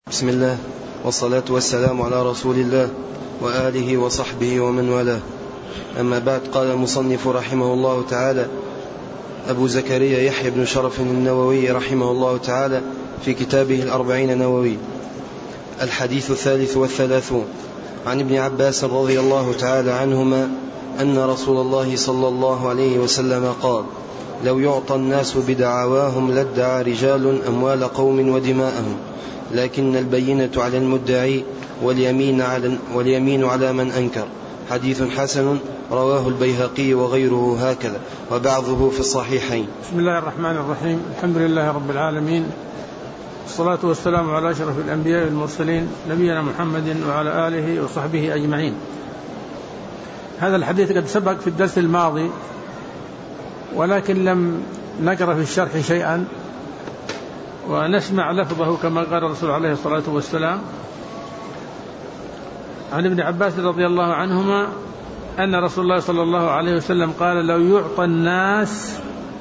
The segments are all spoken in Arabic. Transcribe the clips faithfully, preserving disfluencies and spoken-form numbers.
بسم الله والصلاة والسلام على رسول الله وآله وصحبه ومن والاه. أما بعد، قال المصنف رحمه الله تعالى أبو زكريا يحيى بن شرف النووي رحمه الله تعالى في كتابه الأربعين النووي: الحديث الثالث والثلاثون عن ابن عباس رضي الله تعالى عنهما أن رسول الله صلى الله عليه وسلم قال: لو يعطى الناس بدعواهم لادعى رجال أموال قوم ودماءهم، لكن البينة على المدعي واليمين على, واليمين على من أنكر. حديث حسن رواه البيهقي وغيره هكذا، وبعضه في الصحيحين. بسم الله الرحمن الرحيم. الحمد لله رب العالمين، والصلاة والسلام على أشرف الأنبياء والمرسلين نبينا محمد وعلى آله وصحبه أجمعين. هذا الحديث قد سبق في الدرس الماضي، ولكن لم نقرأ في الشرح شيئا، ونسمع لفظه كما قال الرسول عليه الصلاة والسلام عن ابن عباس رضي الله عنهما أن رسول الله صلى الله عليه وسلم قال: لو يعطى الناس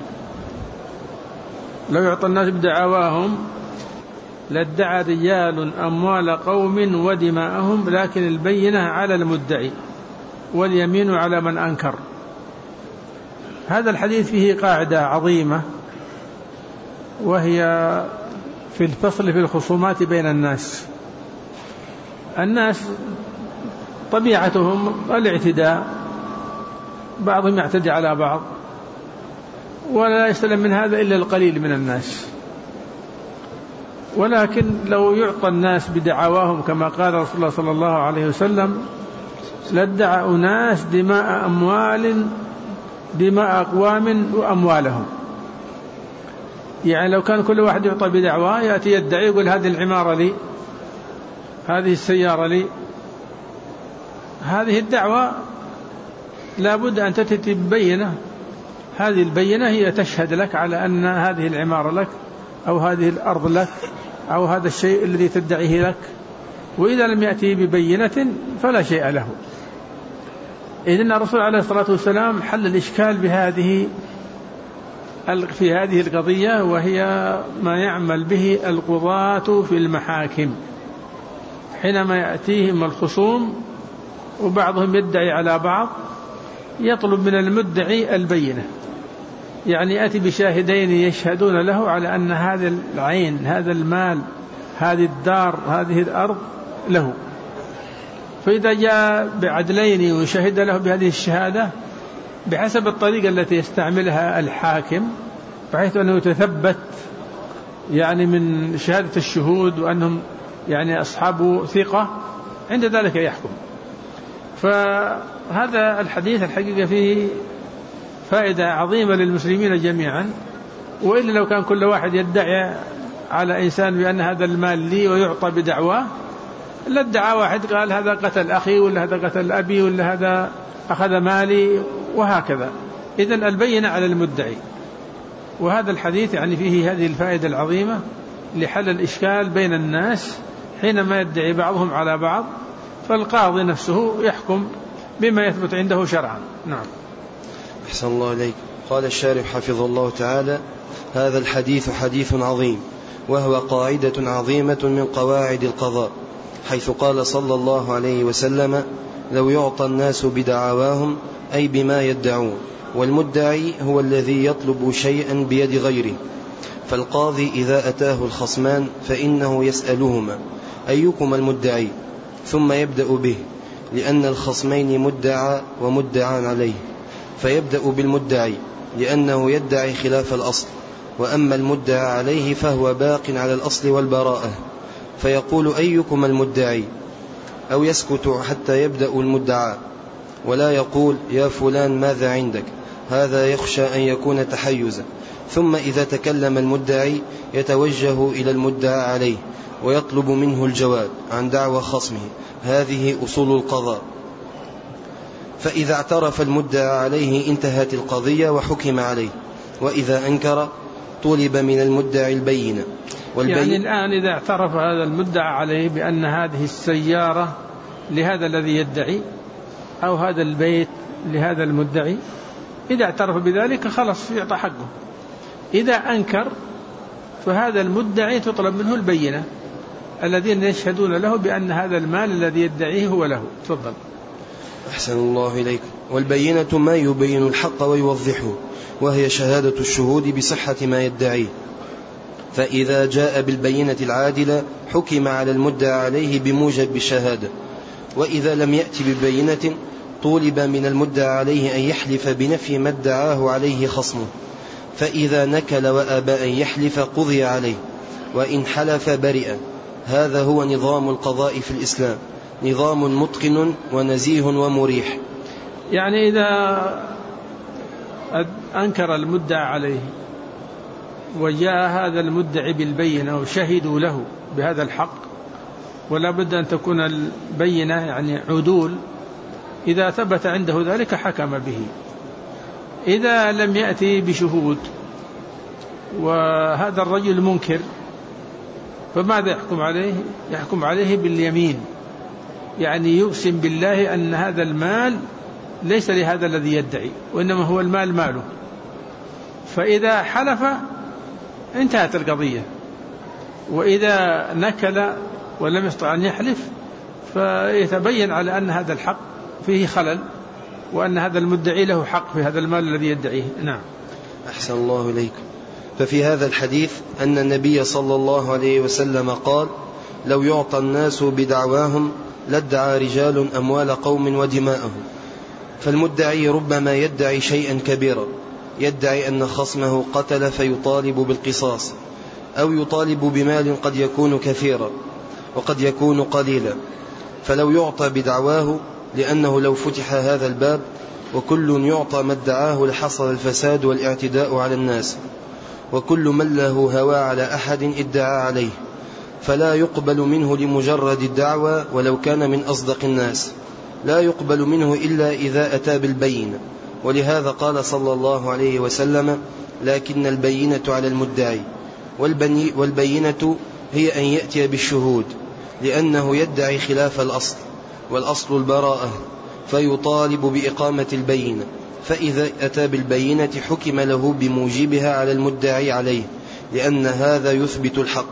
لو يعطى الناس بدعواهم لادعى رجال أموال قوم ودماءهم، لكن البينة على المدعي واليمين على من أنكر. هذا الحديث فيه قاعدة عظيمة، وهي في الفصل في الخصومات بين الناس. الناس طبيعتهم الاعتداء، بعضهم يعتدي على بعض، ولا يسلم من هذا إلا القليل من الناس. ولكن لو يعطى الناس بدعواهم كما قال رسول الله صلى الله عليه وسلم لادعى أناس دماء أموال دماء أقوام وأموالهم. يعني لو كان كل واحد يعطى بدعوة يأتي يدعي يقول: هذه العمارة لي، هذه السيارة لي. هذه الدعوة لابد أن تأتي ببينة، هذه البينة هي تشهد لك على أن هذه العمارة لك، أو هذه الأرض لك، أو هذا الشيء الذي تدعيه لك. وإذا لم يأتي ببينة فلا شيء له. إذن الرسول عليه الصلاة والسلام حل الإشكال بهذه في هذه القضية، وهي ما يعمل به القضاة في المحاكم حينما يأتيهم الخصوم وبعضهم يدعي على بعض، يطلب من المدعي البينة، يعني يأتي بشاهدين يشهدون له على أن هذا العين، هذا المال، هذه الدار، هذه الأرض له. فإذا جاء بعدلين وشهد له بهذه الشهادة بحسب الطريقة التي يستعملها الحاكم، بحيث أنه يتثبت يعني من شهادة الشهود وأنهم يعني أصحاب ثقة، عند ذلك يحكم. فهذا الحديث الحقيقة فيه فائدة عظيمة للمسلمين جميعا. وإلا لو كان كل واحد يدعي على إنسان بأن هذا المال لي ويعطى بدعواه، لا ادعى واحد قال هذا قتل أخي، ولا هذا قتل أبي، ولا هذا أخذ مالي، وهكذا. إذن البينة على المدعي. وهذا الحديث يعني فيه هذه الفائدة العظيمة لحل الإشكال بين الناس حينما يدعي بعضهم على بعض، فالقاضي نفسه يحكم بما يثبت عنده شرعا. نعم. أحسن الله إليك. قال الشارح حفظه الله تعالى: هذا الحديث حديث عظيم، وهو قاعدة عظيمة من قواعد القضاء، حيث قال صلى الله عليه وسلم: لو يعطى الناس بدعواهم، أي بما يدعون، والمدعي هو الذي يطلب شيئا بيد غيره. فالقاضي إذا أتاه الخصمان فإنه يسألهما: أيكما المدعي؟ ثم يبدأ به، لأن الخصمين مدعى ومدعى عليه، فيبدأ بالمدعي لأنه يدعي خلاف الأصل، وأما المدعى عليه فهو باق على الأصل والبراءة، فيقول: أيكما المدعي؟ أو يسكت حتى يبدأ المدعى، ولا يقول: يا فلان ماذا عندك؟ هذا يخشى أن يكون تحيزا. ثم إذا تكلم المدعي يتوجه إلى المدعى عليه ويطلب منه الجواب عن دعوى خصمه. هذه أصول القضاء. فإذا اعترف المدعى عليه انتهت القضية وحكم عليه، وإذا أنكر طلب من المدعي البينة. يعني الآن إذا اعترف هذا المدعى عليه بأن هذه السيارة لهذا الذي يدعي، أو هذا البيت لهذا المدعي، إذا اعترف بذلك خلص يعطى حقه. إذا أنكر فهذا المدعي تطلب منه البينة، الذين يشهدون له بأن هذا المال الذي يدعيه هو له. تفضل. أحسن الله إليكم. والبينة ما يبين الحق ويوضحه، وهي شهادة الشهود بصحة ما يدعيه، فإذا جاء بالبينة العادلة حكم على المدعى عليه بموجب الشهادة، وإذا لم يأتي ببينة طولب من المدعى عليه أن يحلف بنفي ما ادعاه عليه خصمه، فإذا نكل وأبى أن يحلف قضي عليه، وإن حلف برئ. هذا هو نظام القضاء في الإسلام، نظام متقن ونزيه ومريح. يعني إذا أنكر المدعى عليه وجاء هذا المدعي بالبينة وشهدوا له بهذا الحق، ولا بد أن تكون البينة يعني عدول، إذا ثبت عنده ذلك حكم به. إذا لم يأتي بشهود وهذا الرجل منكر، فماذا يحكم عليه؟ يحكم عليه باليمين، يعني يقسم بالله أن هذا المال ليس لهذا الذي يدعي، وإنما هو المال ماله. فإذا حلف انتهت القضية، وإذا نكل ولم يستطع أن يحلف فيتبين على أن هذا الحق فيه خلل، وأن هذا المدعي له حق في هذا المال الذي يدعيه. نعم. أحسن الله إليكم. ففي هذا الحديث أن النبي صلى الله عليه وسلم قال: لو يعطى الناس بدعواهم لادعى رجال أموال قوم ودماءهم. فالمدعي ربما يدعي شيئا كبيرا، يدعي أن خصمه قتل فيطالب بالقصاص، أو يطالب بمال قد يكون كثيرا وقد يكون قليلا، فلو يعطى بدعواه، لأنه لو فتح هذا الباب وكل يعطى ما ادعاه لحصل الفساد والاعتداء على الناس، وكل من له هوى على أحد ادعى عليه، فلا يقبل منه لمجرد الدعوة ولو كان من أصدق الناس، لا يقبل منه إلا إذا أتى بالبينة. ولهذا قال صلى الله عليه وسلم: لكن البينة على المدعي، والبينة هي أن يأتي بالشهود، لأنه يدعي خلاف الأصل، والأصل البراءة، فيطالب بإقامة البينة، فإذا أتى بالبينة حكم له بموجبها على المدعي عليه، لأن هذا يثبت الحق.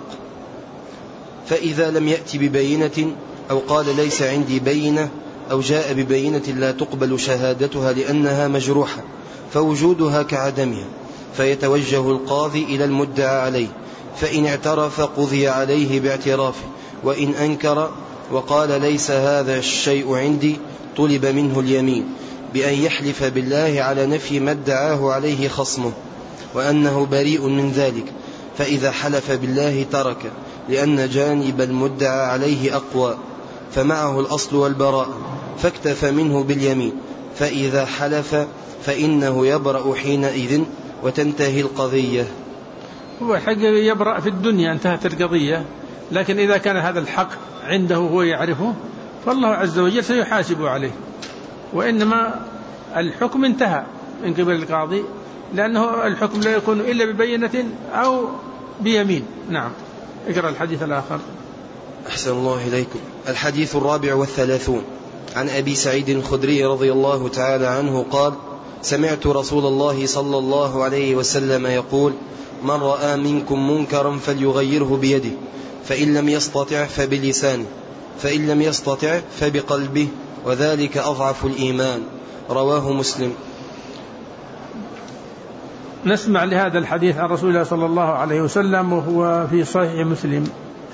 فإذا لم يأتي ببينة أو قال ليس عندي بينة، أو جاء ببينة لا تقبل شهادتها لأنها مجروحة، فوجودها كعدمها، فيتوجه القاضي إلى المدعى عليه، فإن اعترف قضي عليه باعترافه، وإن أنكر وقال ليس هذا الشيء عندي طلب منه اليمين بأن يحلف بالله على نفي ما ادعاه عليه خصمه وأنه بريء من ذلك، فإذا حلف بالله ترك، لأن جانب المدعى عليه أقوى، فمعه الأصل والبراء، فاكتفى منه باليمين، فإذا حلف فإنه يبرأ حينئذ وتنتهي القضية. هو حق يبرأ في الدنيا، انتهت القضية. لكن إذا كان هذا الحق عنده هو يعرفه، فالله عز وجل سيحاسب عليه، وإنما الحكم انتهى من قبل القاضي، لأنه الحكم لا يكون إلا ببينة أو بيمين. نعم. اقرأ الحديث الآخر. أحسن الله إليكم. الحديث الرابع والثلاثون عن أبي سعيد الخدري رضي الله تعالى عنه قال: سمعت رسول الله صلى الله عليه وسلم يقول: من رأى منكم منكرا فليغيره بيده، فإن لم يستطع فبلسانه، فإن لم يستطع فبقلبه، وذلك أضعف الإيمان. رواه مسلم. نسمع لهذا الحديث عن رسول الله صلى الله عليه وسلم، وهو في صحيح مسلم.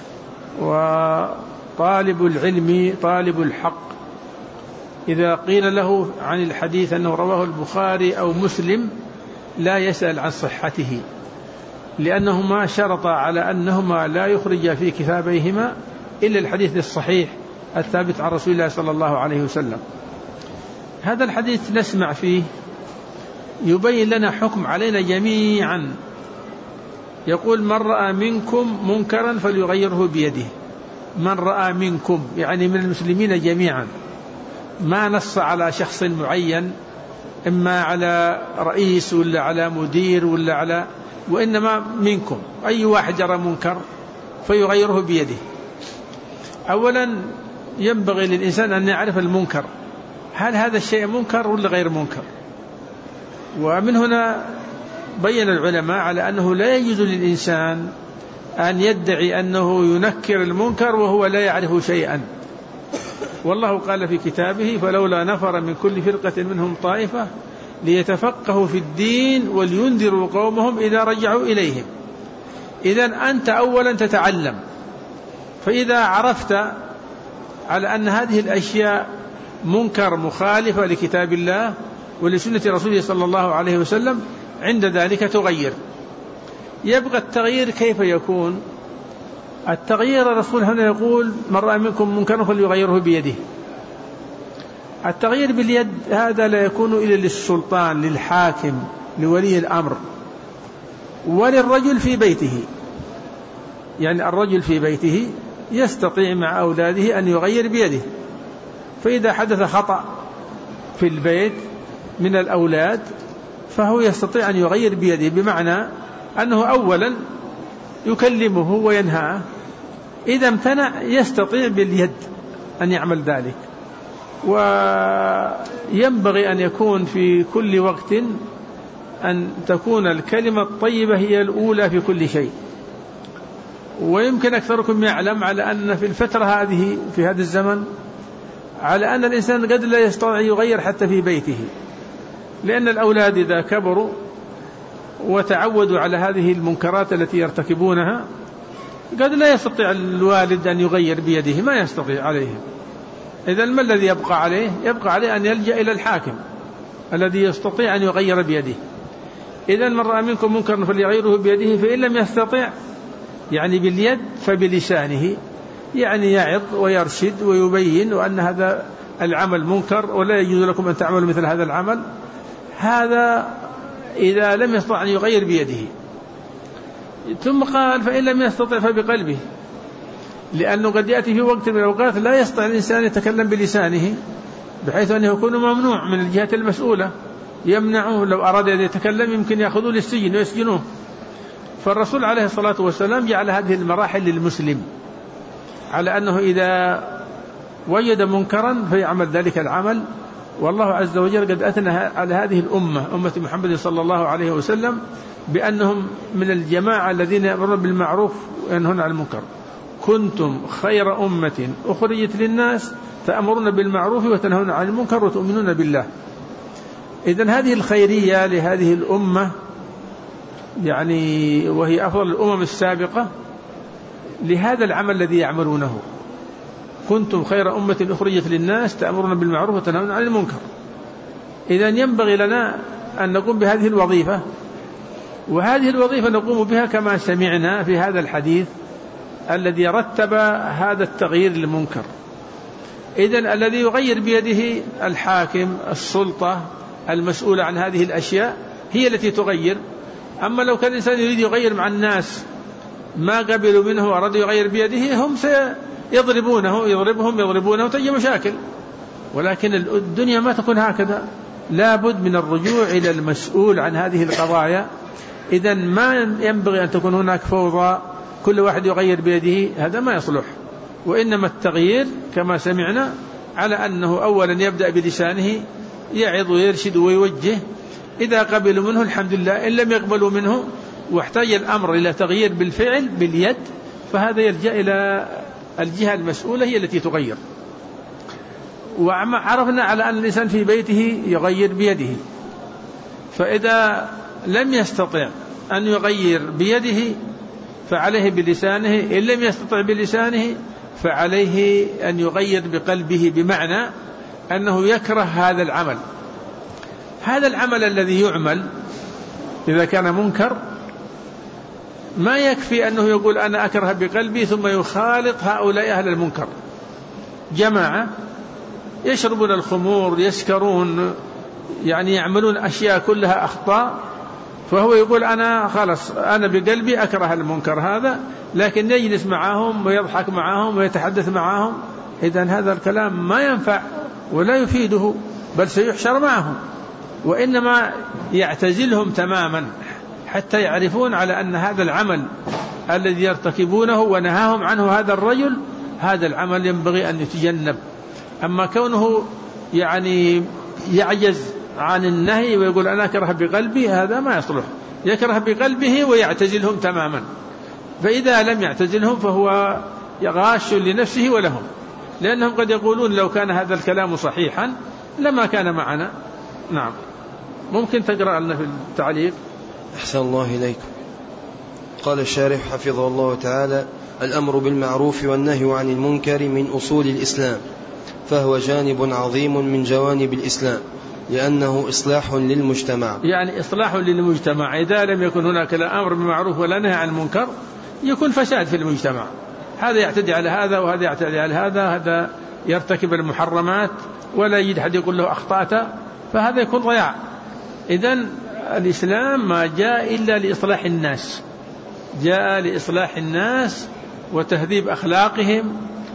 وطالب العلم طالب الحق إذا قيل له عن الحديث أنه رواه البخاري أو مسلم لا يسأل عن صحته، لأنهما شرط على أنهما لا يخرج في كتابيهما إلا الحديث الصحيح الثابت عن رسول الله صلى الله عليه وسلم. هذا الحديث نسمع فيه يبين لنا حكم علينا جميعا. يقول: من رأى منكم منكرا فليغيره بيده. من رأى منكم يعني من المسلمين جميعا، ما نص على شخص معين، إما على رئيس ولا على مدير ولا على، وإنما منكم، أي واحد يرى منكر فيغيره بيده. أولا ينبغي للإنسان أن يعرف المنكر، هل هذا الشيء منكر ولا غير منكر؟ ومن هنا بين العلماء على أنه لا يجوز للإنسان أن يدعي أنه ينكر المنكر وهو لا يعرف شيئا. والله قال في كتابه: فلولا نفر من كل فرقة منهم طائفة ليتفقهوا في الدين ولينذروا قومهم إذا رجعوا إليهم. إذن أنت أولا تتعلم، فإذا عرفت على أن هذه الأشياء منكر مخالفة لكتاب الله ولسنة رسوله صلى الله عليه وسلم، عند ذلك تغير. يبقى التغيير كيف يكون؟ التغيير الرسول هنا يقول: من رأى منكم منكرا فليغيره بيده. التغيير باليد هذا لا يكون إلا للسلطان، للحاكم، لولي الأمر، وللرجل في بيته. يعني الرجل في بيته يستطيع مع أولاده أن يغير بيده، فإذا حدث خطأ في البيت من الأولاد فهو يستطيع أن يغير بيده، بمعنى أنه أولا يكلمه وينهاه، إذا امتنع يستطيع باليد أن يعمل ذلك. وينبغي أن يكون في كل وقت أن تكون الكلمة الطيبة هي الأولى في كل شيء. ويمكن أكثركم يعلم على أن في الفترة هذه في هذا الزمن على أن الإنسان قد لا يستطيع يغير حتى في بيته، لأن الأولاد إذا كبروا وتعودوا على هذه المنكرات التي يرتكبونها قد لا يستطيع الوالد أن يغير بيده، ما يستطيع عليه. إذن ما الذي يبقى عليه؟ يبقى عليه أن يلجأ إلى الحاكم الذي يستطيع أن يغير بيده. إذن من رأى منكم منكرا فليغيره بيده، فإن لم يستطيع يعني باليد فبلسانه، يعني يعظ ويرشد ويبين وأن هذا العمل منكر ولا يجوز لكم أن تعملوا مثل هذا العمل. هذا إذا لم يستطع أن يغير بيده. ثم قال: فإن لم يستطع فبقلبه، لأنه قد يأتي في وقت من الأوقات لا يستطيع الإنسان يتكلم بلسانه بحيث أنه يكون ممنوع من الجهة المسؤولة، يمنعه، لو أراد أن يتكلم يمكن يأخذوه للسجن ويسجنوه. فالرسول عليه الصلاة والسلام جعل هذه المراحل للمسلم، على أنه إذا وجد منكرا فيعمل ذلك العمل. والله عز وجل قد أثنى على هذه الأمة، أمة محمد صلى الله عليه وسلم، بأنهم من الجماعة الذين يأمرون بالمعروف وينهون عن المنكر. كنتم خير أمة أخرجت للناس تأمرون بالمعروف وتنهون عن المنكر وتؤمنون بالله. إذن هذه الخيرية لهذه الأمة، يعني وهي أفضل الأمم السابقة، لهذا العمل الذي يعملونه. كنتم خير أمة أخرجت للناس تأمرون بالمعروف وتنهون عن المنكر. إذن ينبغي لنا أن نقوم بهذه الوظيفة، وهذه الوظيفة نقوم بها كما سمعنا في هذا الحديث الذي رتب هذا التغيير للمنكر. إذن الذي يغير بيده الحاكم، السلطة المسؤولة عن هذه الأشياء هي التي تغير. أما لو كان الإنسان يريد يغير مع الناس ما قبلوا منه وأراد يغير بيده، هم سيضربونه، يضربهم يضربونه وتجي مشاكل. ولكن الدنيا ما تكون هكذا، لا بد من الرجوع إلى المسؤول عن هذه القضايا. إذن ما ينبغي أن تكون هناك فوضى كل واحد يغير بيده، هذا ما يصلح. وإنما التغيير كما سمعنا على أنه أولا يبدأ بلسانه، يعظ ويرشد ويوجه، إذا قبلوا منه الحمد لله، إن لم يقبلوا منه واحتاج الأمر إلى تغيير بالفعل باليد، فهذا يلجأ إلى الجهة المسؤولة هي التي تغير. وعرفنا على أن الإنسان في بيته يغير بيده، فإذا لم يستطع أن يغير بيده فعليه بلسانه، إن لم يستطع بلسانه فعليه أن يغير بقلبه، بمعنى أنه يكره هذا العمل. هذا العمل الذي يعمل إذا كان منكر ما يكفي أنه يقول أنا أكره بقلبي ثم يخالط هؤلاء أهل المنكر، جماعة يشربون الخمور، يسكرون، يعني يعملون أشياء كلها أخطاء، فهو يقول أنا خلاص أنا بقلبي أكره المنكر هذا، لكن يجلس معهم ويضحك معهم ويتحدث معهم. إذن هذا الكلام ما ينفع ولا يفيده، بل سيحشر معهم. وإنما يعتزلهم تماما حتى يعرفون على أن هذا العمل الذي يرتكبونه ونهاهم عنه هذا الرجل، هذا العمل ينبغي أن يتجنب. أما كونه يعني يعجز عن النهي ويقول أنا أكره بقلبي، هذا ما يصلح. يكره بقلبه ويعتزلهم تماما. فإذا لم يعتزلهم فهو غاش لنفسه ولهم، لأنهم قد يقولون لو كان هذا الكلام صحيحا لما كان معنا. نعم. ممكن تقرأ لنا في التعليق؟ أحسن الله إليكم. قال الشارح حفظه الله تعالى: الأمر بالمعروف والنهي عن المنكر من أصول الإسلام، فهو جانب عظيم من جوانب الإسلام، لأنه إصلاح للمجتمع. يعني إصلاح للمجتمع، إذا لم يكن هناك لا أمر بالمعروف ولا نهي عن المنكر يكون فساد في المجتمع، هذا يعتدي على هذا وهذا يعتدي على هذا، هذا يرتكب المحرمات ولا يجد أحد يقول له أخطأت، فهذا يكون ضياع. إذن الإسلام ما جاء إلا لإصلاح الناس، جاء لإصلاح الناس وتهذيب أخلاقهم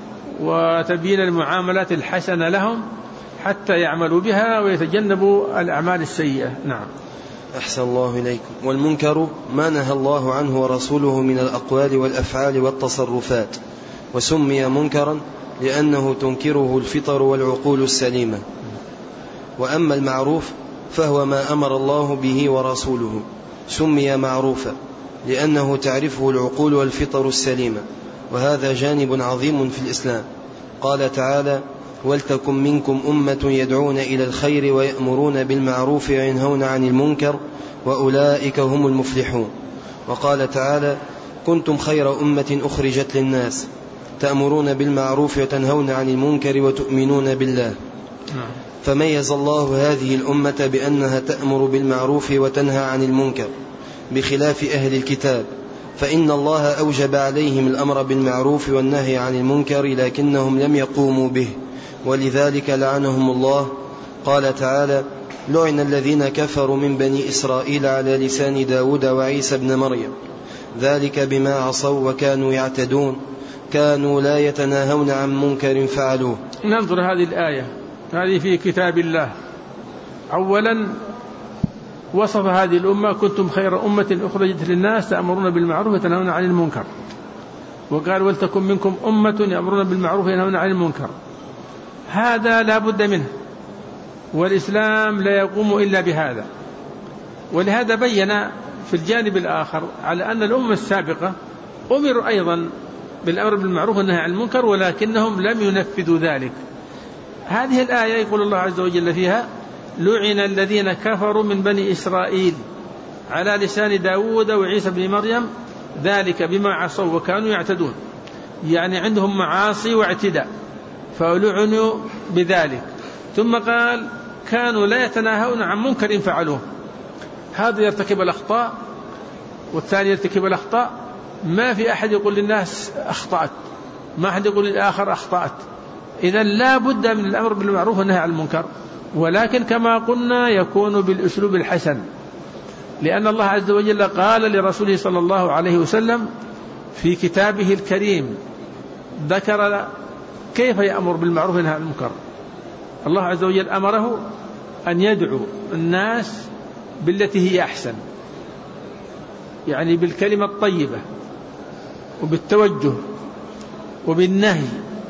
وتبيين المعاملات الحسنة لهم حتى يعملوا بها ويتجنبوا الأعمال السيئة. نعم. أحسن الله إليكم. والمنكر ما نهى الله عنه ورسوله من الأقوال والأفعال والتصرفات، وسمي منكرا لأنه تنكره الفطر والعقول السليمة. وأما المعروف فهو ما أمر الله به ورسوله، سمي معروفا لأنه تعرفه العقول والفطر السليمة، وهذا جانب عظيم في الإسلام. قال تعالى: ولتكن منكم أمة يدعون إلى الخير ويأمرون بالمعروف وينهون عن المنكر وأولئك هم المفلحون. وقال تعالى: كنتم خير أمة أخرجت للناس تأمرون بالمعروف وتنهون عن المنكر وتؤمنون بالله. فميز الله هذه الأمة بأنها تأمر بالمعروف وتنهى عن المنكر بخلاف أهل الكتاب، فإن الله أوجب عليهم الأمر بالمعروف والنهي عن المنكر لكنهم لم يقوموا به، ولذلك لعنهم الله. قال تعالى: لعن الذين كفروا من بني إسرائيل على لسان داود وعيسى بن مريم ذلك بما عصوا وكانوا يعتدون كانوا لا يتناهون عن منكر فعلوه. ننظر هذه الآية، هذه في كتاب الله. أولا وصف هذه الأمة: كنتم خير أمة أخرجت للناس تأمرون بالمعروف وتنهون عن المنكر، وقال: ولتكن منكم أمة يأمرون بالمعروف وينهون عن المنكر. هذا لا بد منه، والإسلام لا يقوم إلا بهذا. ولهذا بين في الجانب الآخر على أن الأمة السابقة أمروا أيضا بالأمر بالمعروف والنهي عن المنكر ولكنهم لم ينفذوا ذلك. هذه الآية يقول الله عز وجل فيها: لعن الذين كفروا من بني إسرائيل على لسان داود وعيسى بن مريم ذلك بما عصوا وكانوا يعتدون، يعني عندهم معاصي واعتداء فلعنوا بذلك. ثم قال: كانوا لا يتناهون عن منكر فعلوه. هذا يرتكب الأخطاء والثاني يرتكب الأخطاء، ما في أحد يقول للناس أخطأت، ما أحد يقول للآخر أخطأت. إذن لا بد من الأمر بالمعروف والنهي عن المنكر، ولكن كما قلنا يكون بالأسلوب الحسن، لأن الله عز وجل قال لرسوله صلى الله عليه وسلم في كتابه الكريم، ذكر كيف يأمر بالمعروف والنهي عن المنكر. الله عز وجل أمره أن يدعو الناس بالتي هي أحسن، يعني بالكلمة الطيبة وبالتوجه وبالنهي.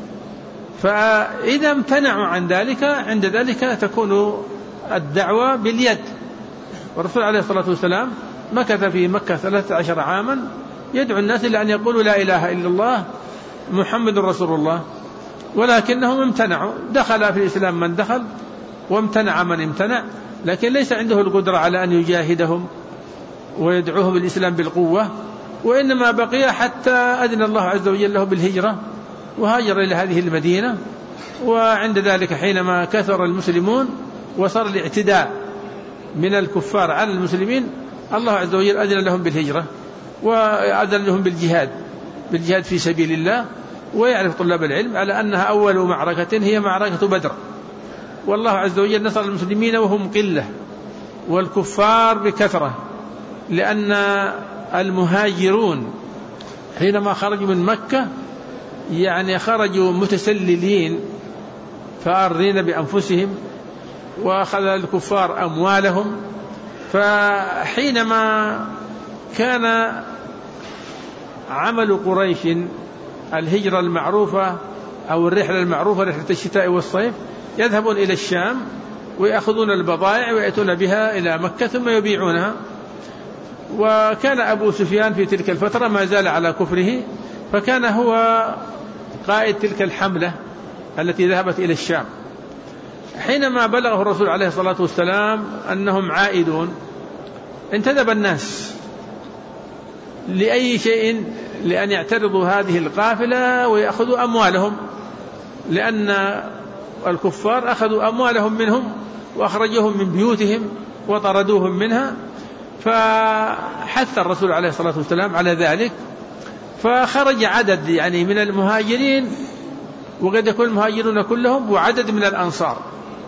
فإذا امتنعوا عن ذلك عند ذلك تكون الدعوة باليد. والرسول عليه الصلاة والسلام مكث في مكة ثلاثة عشر عاما يدعو الناس إلى أن يقولوا لا إله إلا الله محمد رسول الله، ولكنهم امتنعوا. دخل في الإسلام من دخل وامتنع من امتنع، لكن ليس عنده القدرة على أن يجاهدهم ويدعوهم بالإسلام بالقوة، وإنما بقي حتى أذن الله عز وجل له بالهجرة وهاجر إلى هذه المدينة. وعند ذلك حينما كثر المسلمون وصار الاعتداء من الكفار على المسلمين، الله عز وجل أذن لهم بالهجرة وأذن لهم بالجهاد بالجهاد في سبيل الله. ويعرف طلاب العلم على أنها أول معركة هي معركة بدر، والله عز وجل نصر المسلمين وهم قلة والكفار بكثرة، لأن المهاجرون حينما خرجوا من مكة يعني خرجوا متسللين فارضين بأنفسهم، وأخذ الكفار أموالهم. فحينما كان عمل قريش الهجرة المعروفة أو الرحلة المعروفة رحلة الشتاء والصيف، يذهبون إلى الشام ويأخذون البضائع ويأتون بها إلى مكة ثم يبيعونها. وكان أبو سفيان في تلك الفترة ما زال على كفره، فكان هو قائد تلك الحملة التي ذهبت إلى الشام. حينما بلغه الرسول عليه الصلاة والسلام أنهم عائدون انتدب الناس لأي شيء لأن يعترضوا هذه القافلة ويأخذوا أموالهم، لأن الكفار أخذوا أموالهم منهم وأخرجوهم من بيوتهم وطردوهم منها. فحث الرسول عليه الصلاة والسلام على ذلك، فخرج عدد يعني من المهاجرين، وقد يكون المهاجرون كلهم، وعدد من الأنصار.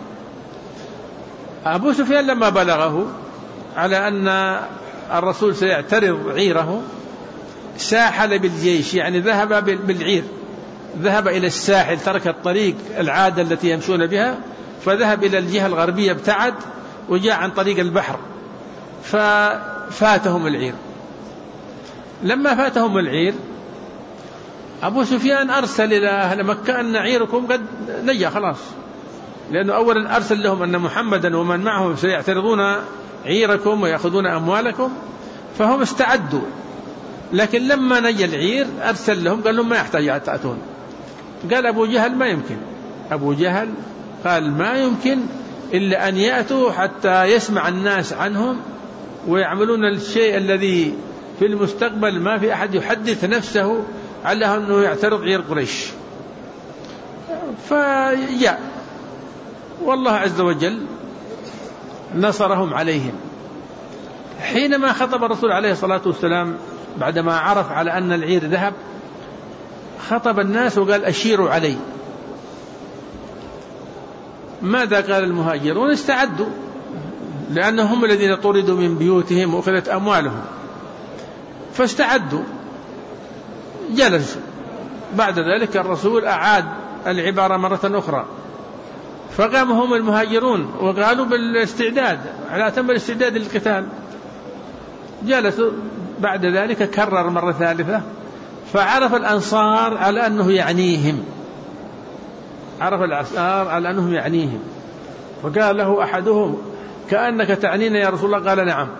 أبو سفيان لما بلغه على أن الرسول سيعترض عيره ساحل بالجيش، يعني ذهب بالعير، ذهب إلى الساحل، ترك الطريق العادة التي يمشون بها، فذهب إلى الجهة الغربية، ابتعد وجاء عن طريق البحر، ففاتهم العير. لما فاتهم العير أبو سفيان أرسل إلى أهل مكة أن عيركم قد نجا خلاص، لأنه أولا أرسل لهم أن محمدا ومن معه سيعترضون عيركم ويأخذون أموالكم، فهم استعدوا. لكن لما نجا العير أرسل لهم قال لهم ما يحتاج أن تأتون. قال أبو جهل ما يمكن، أبو جهل قال ما يمكن إلا أن يأتوا حتى يسمع الناس عنهم ويعملون الشيء الذي في المستقبل ما في أحد يحدث نفسه على أنه يعترض عير قريش. فجاء والله عز وجل نصرهم عليهم. حينما خطب الرسول عليه الصلاة والسلام بعدما عرف على أن العير ذهب، خطب الناس وقال أشيروا علي. ماذا قال المهاجرون؟ استعدوا، لأنهم الذين طردوا من بيوتهم وأخذت أموالهم، فاستعدوا جلسوا. بعد ذلك الرسول أعاد العبارة مرة أخرى، فقام هم المهاجرون وقالوا بالاستعداد على تم الاستعداد للقتال. جلسوا. بعد ذلك كرر مرة ثالثة، فعرف الأنصار على أنه يعنيهم، عرف الأنصار على أنهم يعنيهم، فقال له أحدهم كأنك تعنينا يا رسول الله؟ قال نعم.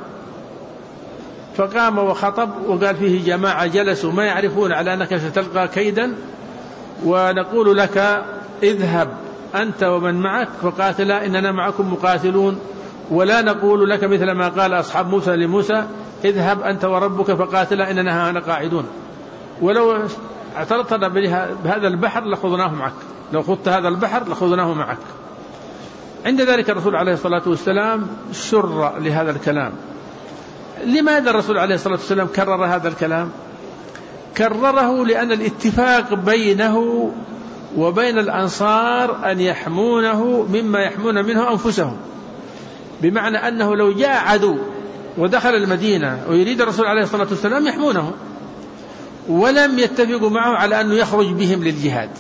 فقام وخطب وقال فيه جماعة جلسوا ما يعرفون على أنك ستلقى كيدا، ونقول لك اذهب أنت ومن معك فقاتلا إننا معكم مقاتلون، ولا نقول لك مثل ما قال أصحاب موسى لموسى اذهب أنت وربك فقاتلا إننا هنا قاعدون، ولو اعترضتنا بهذا البحر لخذناه معك، لو خضت هذا البحر لخذناه معك. عند ذلك الرسول عليه الصلاة والسلام سر لهذا الكلام. لماذا الرسول عليه الصلاة والسلام كرر هذا الكلام؟ كرره لأن الاتفاق بينه وبين الأنصار أن يحمونه مما يحمون منه أنفسهم، بمعنى أنه لو جاء عدو ودخل المدينة ويريد الرسول عليه الصلاة والسلام يحمونه، ولم يتفقوا معه على أنه يخرج بهم للجهاد.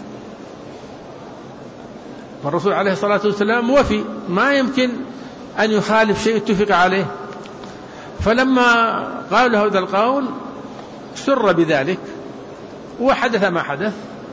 والرسول عليه الصلاة والسلام وفي، ما يمكن أن يخالف شيء اتفق عليه. فلما قالوا هذا القول سر بذلك وحدث ما حدث.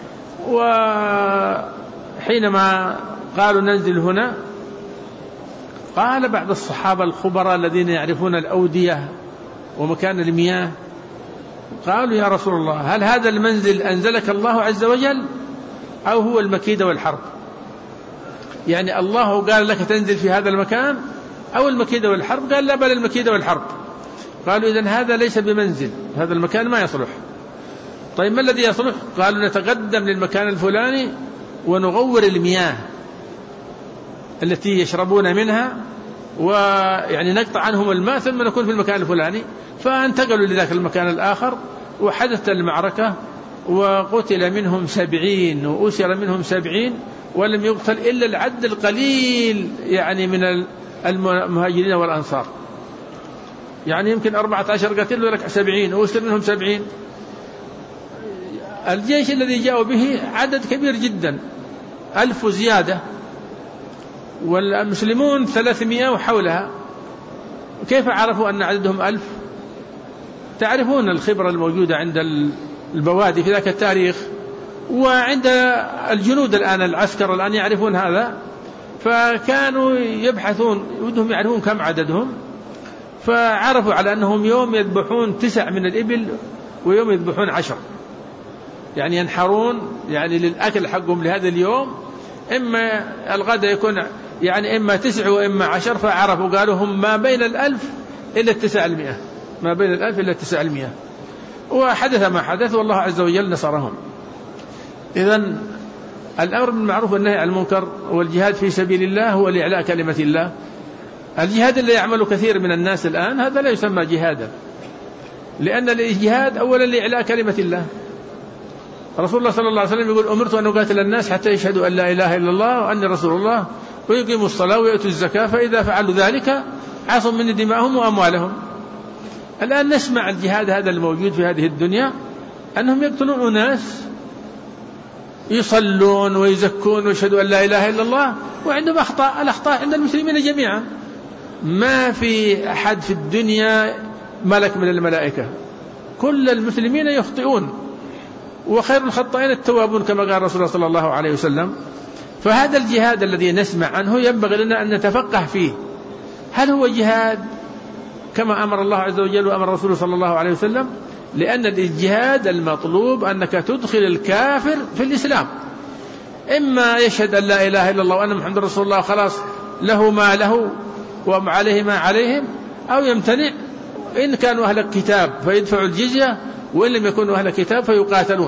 وحينما قالوا ننزل هنا، قال بعض الصحابة الخبراء الذين يعرفون الأودية ومكان المياه، قالوا يا رسول الله هل هذا المنزل أنزلك الله عز وجل أو هو المكيدة والحرب؟ يعني الله قال لك تنزل في هذا المكان أو المكيدة والحرب؟ قال لا، بل المكيدة والحرب. قالوا إذن هذا ليس بمنزل، هذا المكان ما يصلح. طيب ما الذي يصلح؟ قالوا نتقدم للمكان الفلاني ونغور المياه التي يشربون منها، ويعني نقطع عنهم الماء ثم نكون في المكان الفلاني. فانتقلوا لذاك المكان الآخر، وحدثت المعركة، وقتل منهم سبعين وأسر منهم سبعين، ولم يقتل إلا العدد القليل يعني من المهاجرين والأنصار، يعني يمكن أربعة عشر قتل ولك سبعين وأسر منهم سبعين. الجيش الذي جاءوا به عدد كبير جدا، ألف وزيادة، والمسلمون ثلاثمائة وحولها. كيف عرفوا أن عددهم ألف؟ تعرفون الخبرة الموجودة عند البوادي في ذاك التاريخ، وعند الجنود الآن العسكر الآن يعرفون هذا، فكانوا يبحثون ودهم يعرفون كم عددهم. فعرفوا على أنهم يوم يذبحون تسع من الإبل ويوم يذبحون عشر، يعني ينحرون يعني للأكل حقهم لهذا اليوم، إما الغداء يكون يعني إما تسع وإما عشر. فعرفوا قالوا هم ما بين الألف إلا التسع المئة، ما بين الألف إلا التسع المئة، وحدث ما حدث والله عز وجل نصرهم. إذن الأمر بالمعروف والنهي عن المنكر والجهاد في سبيل الله هو لإعلاء كلمة الله. الجهاد اللي يعمل كثير من الناس الآن هذا لا يسمى جهادا، لأن الجهاد أولا لإعلاء كلمة الله. رسول الله صلى الله عليه وسلم يقول أمرت أن أقاتل الناس حتى يشهدوا أن لا إله إلا الله وأني رسول الله ويقيموا الصلاة ويؤتوا الزكاة فإذا فعلوا ذلك عصم من دماءهم وأموالهم. الآن نسمع الجهاد هذا الموجود في هذه الدنيا أنهم يقتلون أناس يصلون ويزكون ويشهدوا أن لا إله إلا الله وعندهم أخطاء. الأخطاء عند المسلمين جميعا، ما في أحد في الدنيا ملك من الملائكة، كل المسلمين يخطئون وخير الخطائين التوابون كما قال رسول الله صلى الله عليه وسلم. فهذا الجهاد الذي نسمع عنه ينبغي لنا أن نتفقه فيه، هل هو جهاد كما أمر الله عز وجل وأمر رسوله صلى الله عليه وسلم؟ لأن الجهاد المطلوب أنك تدخل الكافر في الإسلام، إما يشهد أن لا إله إلا الله وأن محمد رسول الله خلاص له ما له وعليه ما عليهم، أو يمتنع إن كانوا أهل الكتاب فيدفعوا الجزية وإن لم يكونوا أهل الكتاب فيقاتلون.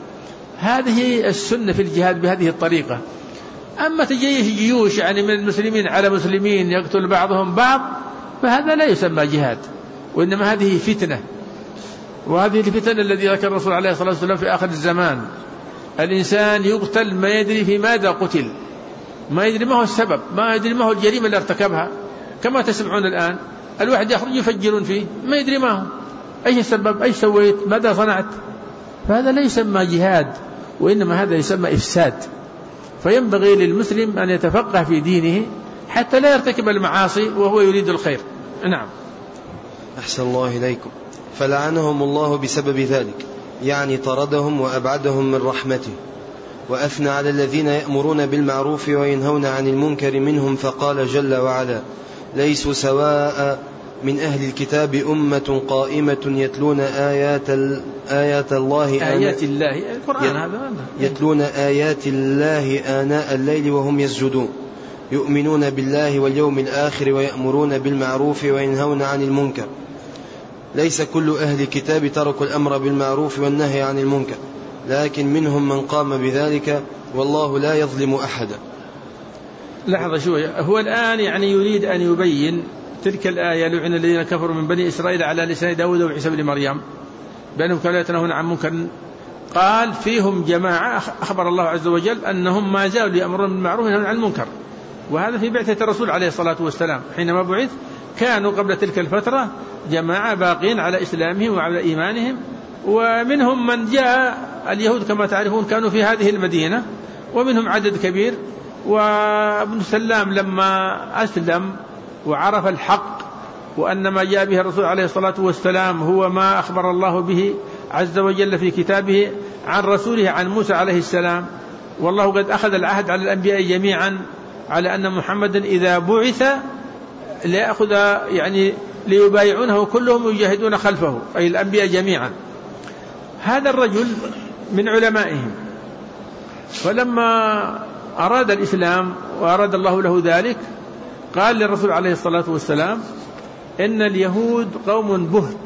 هذه السنة في الجهاد بهذه الطريقة. أما تجيش جيوش يعني من المسلمين على مسلمين يقتل بعضهم بعض فهذا لا يسمى جهاد، وإنما هذه فتنة. وهذه الفتنة الذي ذكر الرسول عليه الصلاة والسلام في آخر الزمان، الإنسان يقتل ما يدري في ماذا قتل، ما يدري ما هو السبب، ما يدري ما هو الجريمة اللي ارتكبها، كما تسمعون الآن الواحد يخرج يفجرون فيه ما يدري ما هو، أي السبب، أي سويت، ماذا صنعت. فهذا لا يسمى جهاد، وإنما هذا يسمى إفساد. فينبغي للمسلم أن يتفقه في دينه حتى لا يرتكب المعاصي وهو يريد الخير. نعم. أحسن الله إليكم. فلعنهم الله بسبب ذلك، يعني طردهم وأبعدهم من رحمته. وأثنى على الذين يأمرون بالمعروف وينهون عن المنكر منهم فقال جل وعلا: ليسوا سواء من أهل الكتاب أمة قائمة يتلون آيات, آيات الله آيات الله القرآن هذا يتلون آيات الله آناء الليل وهم يسجدون يؤمنون بالله واليوم الآخر ويأمرون بالمعروف وينهون عن المنكر. ليس كل أهل الكتاب تركوا الأمر بالمعروف والنهي عن المنكر، لكن منهم من قام بذلك والله لا يظلم أحدا. لحظة شوية، هو الآن يعني يريد أن يبين تلك الآية: لعن الذين كفروا من بني إسرائيل على لسان داود وعيسى بن مريم بأنهم كانوا يتناهون عن منكر. قال فيهم جماعة أخبر الله عز وجل أنهم ما زالوا يأمرون بالمعروف وينهون عن المنكر، وهذا في بعثة الرسول عليه الصلاة والسلام. حينما بعث كانوا قبل تلك الفترة جماعة باقين على إسلامهم وعلى إيمانهم، ومنهم من جاء اليهود كما تعرفون كانوا في هذه المدينة، ومنهم عدد كبير. وابن سلام لما أسلم وعرف الحق وأن ما جاء به الرسول عليه الصلاة والسلام هو ما أخبر الله به عز وجل في كتابه عن رسوله عن موسى عليه السلام، والله قد أخذ العهد على الأنبياء جميعا على أن محمدا إذا بعث ليأخذ يعني ليبايعونه كلهم يجاهدون خلفه، أي الأنبياء جميعا. هذا الرجل من علمائهم، فلما أراد الإسلام وأراد الله له ذلك قال للرسول عليه الصلاة والسلام: إن اليهود قوم بهت،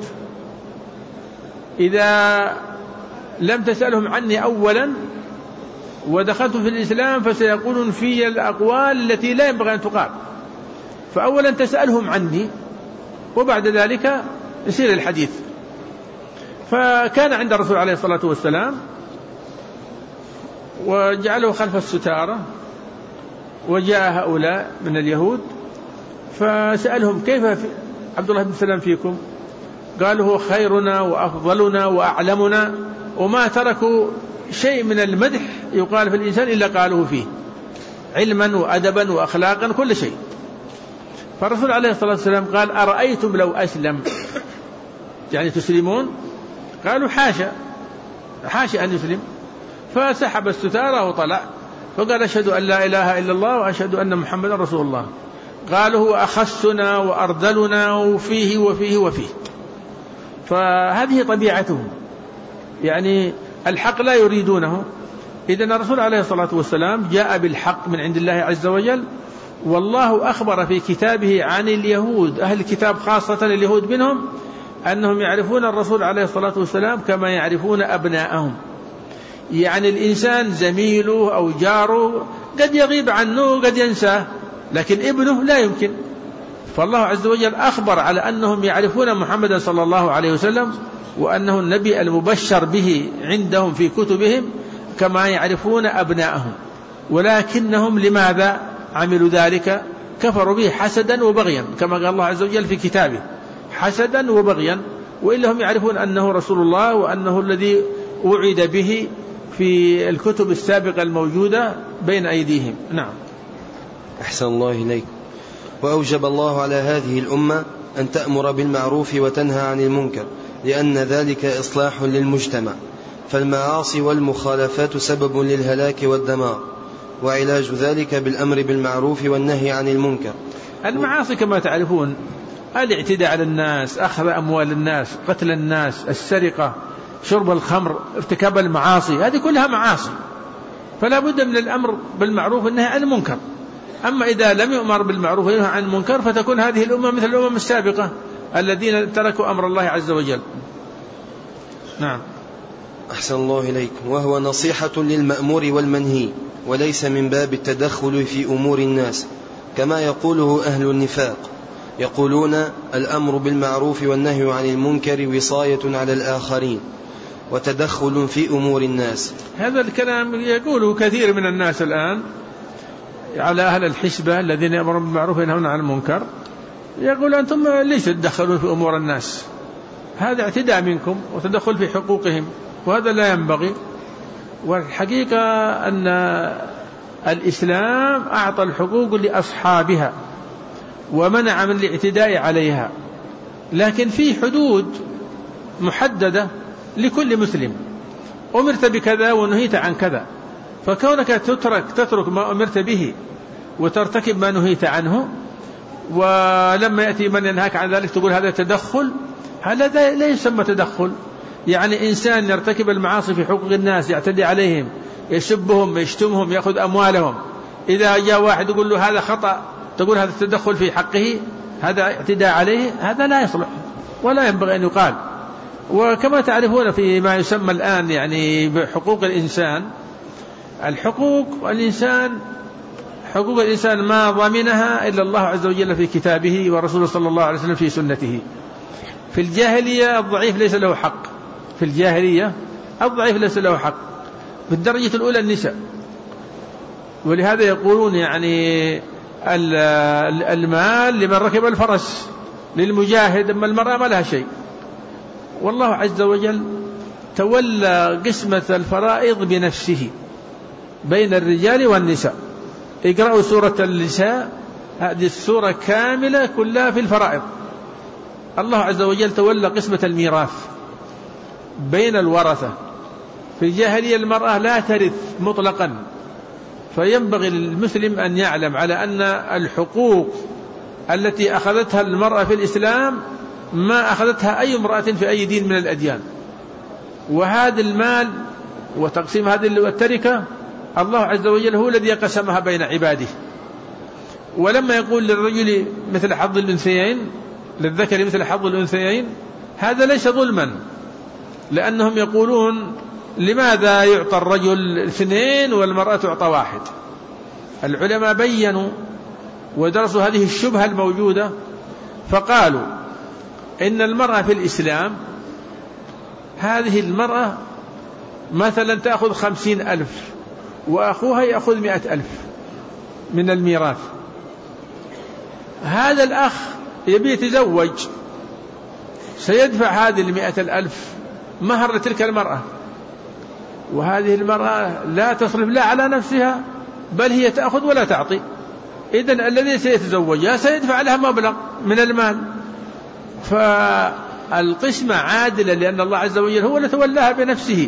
إذا لم تسألهم عني أولا ودخلت في الإسلام فسيقولون في الأقوال التي لا ينبغي أن تقال، فأولا تسألهم عني وبعد ذلك يصير الحديث. فكان عند الرسول عليه الصلاة والسلام وجعله خلف الستارة، وجاء هؤلاء من اليهود فسألهم: كيف عبد الله بن سلام فيكم؟ قالوا: هو خيرنا وأفضلنا وأعلمنا، وما تركوا شيء من المدح يقال في الإنسان إلا قالوه فيه، علما وأدبا وأخلاقا كل شيء. فالرسول عليه الصلاة والسلام قال: أرأيتم لو أسلم، يعني تسلمون؟ قالوا: حاشا حاشا أن يسلم. فسحب الستارة وطلع فقال: أشهد أن لا إله إلا الله وأشهد أن محمدا رسول الله. قالوا هو أخسنا وأرذلنا وفيه وفيه وفيه. فهذه طبيعتهم، يعني الحق لا يريدونه. إذن الرسول عليه الصلاة والسلام جاء بالحق من عند الله عز وجل، والله أخبر في كتابه عن اليهود، أهل الكتاب خاصة اليهود منهم، أنهم يعرفون الرسول عليه الصلاة والسلام كما يعرفون أبناءهم. يعني الإنسان زميله أو جاره قد يغيب عنه قد ينساه، لكن ابنه لا يمكن. فالله عز وجل أخبر على أنهم يعرفون محمدا صلى الله عليه وسلم وأنه النبي المبشر به عندهم في كتبهم كما يعرفون أبناءهم، ولكنهم لماذا عملوا ذلك؟ كفروا به حسدا وبغيا، كما قال الله عز وجل في كتابه حسدا وبغيا، وإلا هم يعرفون أنه رسول الله وأنه الذي وعد به في الكتب السابقة الموجودة بين أيديهم. نعم. أحسن الله إليك. وأوجب الله على هذه الأمة أن تأمر بالمعروف وتنهى عن المنكر، لأن ذلك إصلاح للمجتمع، فالمعاصي والمخالفات سبب للهلاك والدمار، وعلاج ذلك بالأمر بالمعروف والنهي عن المنكر. المعاصي كما تعرفون الاعتداء على الناس، أخذ أموال الناس، قتل الناس، السرقة، شرب الخمر، ارتكاب المعاصي، هذه كلها معاصي، فلا بد من الأمر بالمعروف والنهي عن المنكر. أما إذا لم يؤمر بالمعروف والنهي عن المنكر فتكون هذه الأمة مثل الأمم السابقة الذين تركوا أمر الله عز وجل. نعم. أحسن الله إليك. وهو نصيحة للمأمور والمنهي، وليس من باب التدخل في أمور الناس كما يقوله أهل النفاق، يقولون الأمر بالمعروف والنهي عن المنكر وصاية على الآخرين وتدخل في أمور الناس. هذا الكلام يقوله كثير من الناس الآن على أهل الحسبة الذين يأمرون بالمعروف وينهون عن المنكر، يقول أنتم ليش تدخلون في أمور الناس؟ هذا اعتداء منكم وتدخل في حقوقهم، وهذا لا ينبغي. والحقيقة أن الإسلام أعطى الحقوق لأصحابها ومنع من الاعتداء عليها، لكن في حدود محددة لكل مسلم، أمرت بكذا ونهيت عن كذا، فكونك تترك تترك ما أمرت به وترتكب ما نهيت عنه، ولما يأتي من ينهاك عن ذلك تقول هذا تدخل، هذا لا يسمى تدخل. يعني إنسان يرتكب المعاصي في حقوق الناس، يعتدي عليهم، يسبهم، يشتمهم، يأخذ أموالهم، إذا جاء واحد يقول له هذا خطأ تقول هذا تدخل في حقه، هذا اعتداء عليه، هذا لا يصلح ولا ينبغي أن يقال. وكما تعرفون في ما يسمى الآن يعني بحقوق الإنسان، الحقوق الإنسان حقوق الإنسان ما ضمنها إلا الله عز وجل في كتابه ورسوله صلى الله عليه وسلم في سنته. في الجاهلية الضعيف ليس له حق، في الجاهلية الضعيف ليس له حق. في الدرجة الأولى النساء، ولهذا يقولون يعني المال لمن ركب الفرس للمجاهد، أما المرأة ما لها شيء. والله عز وجل تولى قسمة الفرائض بنفسه بين الرجال والنساء. اقرأوا سورة النساء، هذه السورة كاملة كلها في الفرائض. الله عز وجل تولى قسمة الميراث بين الورثة. في الجاهلية المرأة لا ترث مطلقا، فينبغي للمسلم أن يعلم على أن الحقوق التي أخذتها المرأة في الإسلام ما أخذتها أي امرأة في أي دين من الأديان. وهذا المال وتقسيم هذه التركة الله عز وجل هو الذي قسمها بين عباده. ولما يقول للرجل مثل حظ الأنثيين، للذكر مثل حظ الأنثيين، هذا ليس ظلما، لأنهم يقولون لماذا يعطى الرجل اثنين والمرأة تعطى واحد؟ العلماء بيّنوا ودرسوا هذه الشبهة الموجودة، فقالوا إن المرأة في الإسلام هذه المرأة مثلا تأخذ خمسين ألف وأخوها يأخذ مئة ألف من الميراث. هذا الأخ يبي يتزوج، سيدفع هذه المئة الألف مهر لتلك المرأة، وهذه المرأة لا تصرف لا على نفسها بل هي تأخذ ولا تعطي. إذن الذي سيتزوجها سيدفع لها مبلغ من المال. فالقسمة عادلة لأن الله عز وجل هو الذي تولاها بنفسه.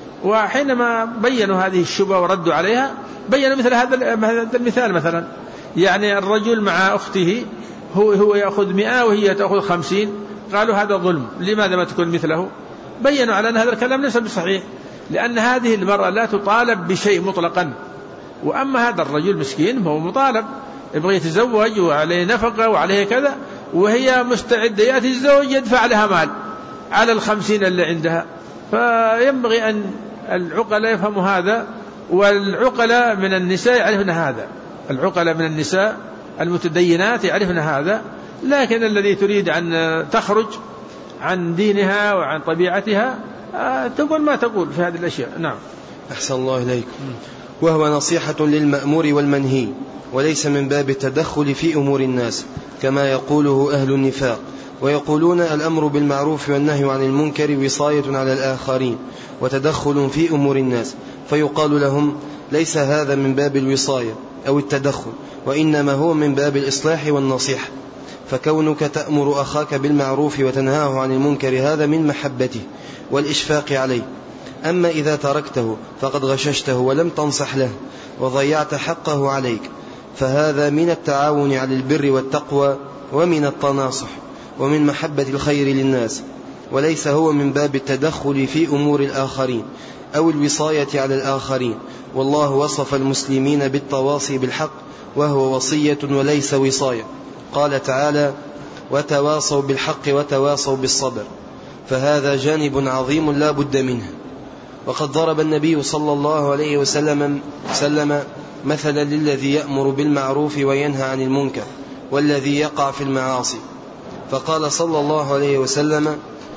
وحينما بيّنوا هذه الشبهة وردوا عليها بيّنوا مثل هذا المثال، مثلا يعني الرجل مع أخته هو, هو يأخذ مئة وهي تأخذ خمسين، قالوا هذا ظلم، لماذا ما تكون مثله؟ بيّنوا على أن هذا الكلام ليس بصحيح، لأن هذه المرأة لا تطالب بشيء مطلقا، وأما هذا الرجل مسكين هو مطالب، يبغى يتزوج وعليه نفقة وعليه كذا، وهي مستعدة يأتي الزوج يدفع لها مال على الخمسين اللي عندها. فينبغي أن العقلاء يفهموا هذا، والعقلاء من النساء يعرفن هذا، العقلاء من النساء المتدينات يعرفن هذا، لكن الذي تريد أن تخرج عن دينها وعن طبيعتها تقول ما تقول في هذه الأشياء. نعم. أحسن الله إليك. وهو نصيحة للمأمور والمنهي، وليس من باب التدخل في أمور الناس كما يقوله أهل النفاق، ويقولون الأمر بالمعروف والنهي عن المنكر وصاية على الآخرين وتدخل في أمور الناس، فيقال لهم ليس هذا من باب الوصاية أو التدخل، وإنما هو من باب الإصلاح والنصيحة. فكونك تأمر أخاك بالمعروف وتنهاه عن المنكر هذا من محبته والإشفاق عليه. أما إذا تركته فقد غششته ولم تنصح له وضيعت حقه عليك، فهذا من التعاون على البر والتقوى ومن التناصح ومن محبة الخير للناس، وليس هو من باب التدخل في أمور الآخرين أو الوصاية على الآخرين. والله وصف المسلمين بالتواصي بالحق، وهو وصية وليس وصاية. قال تعالى: وتواصوا بالحق وتواصوا بالصبر، فهذا جانب عظيم لا بد منه. وقد ضرب النبي صلى الله عليه وسلم سلم مثلا للذي يأمر بالمعروف وينهى عن المنكر والذي يقع في المعاصي، فقال صلى الله عليه وسلم: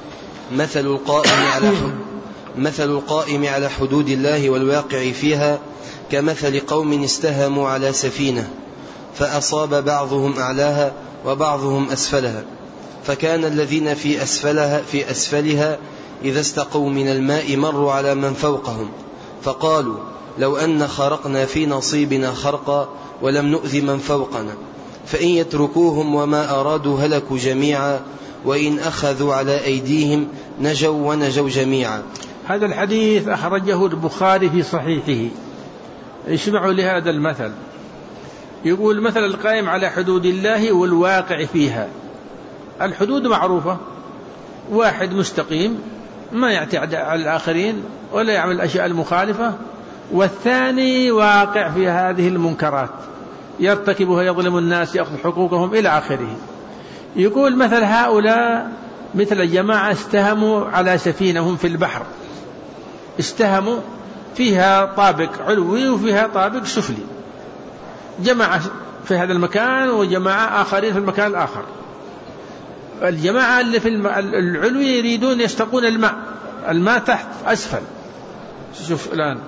مثل القائم على مثل القائم على حدود الله والواقع فيها كمثل قوم استهموا على سفينة فأصاب بعضهم أعلاها وبعضهم أسفلها، فكان الذين في أسفلها, في أسفلها إذا استقوا من الماء مروا على من فوقهم، فقالوا: لو أن خرقنا في نصيبنا خرقا ولم نؤذ من فوقنا، فإن يتركوهم وما أرادوا هلكوا جميعا، وإن أخذوا على أيديهم نجوا ونجوا جميعا. هذا الحديث أخرجه البخاري في صحيحه. اسمعوا لهذا المثل، يقول: مثل القائم على حدود الله والواقع فيها. الحدود معروفة، واحد مستقيم ما يعتدي على الآخرين ولا يعمل الأشياء المخالفة، والثاني واقع في هذه المنكرات يرتكبها، يظلم الناس، يأخذ حقوقهم إلى آخره. يقول: مثل هؤلاء مثل جماعة استهموا على سفينهم في البحر، استهموا فيها طابق علوي وفيها طابق سفلي، جماعة في هذا المكان وجماعة آخرين في المكان الآخر. الجماعة اللي في العلوي يريدون يستقون الماء، الماء تحت أسفل. شوف الآن،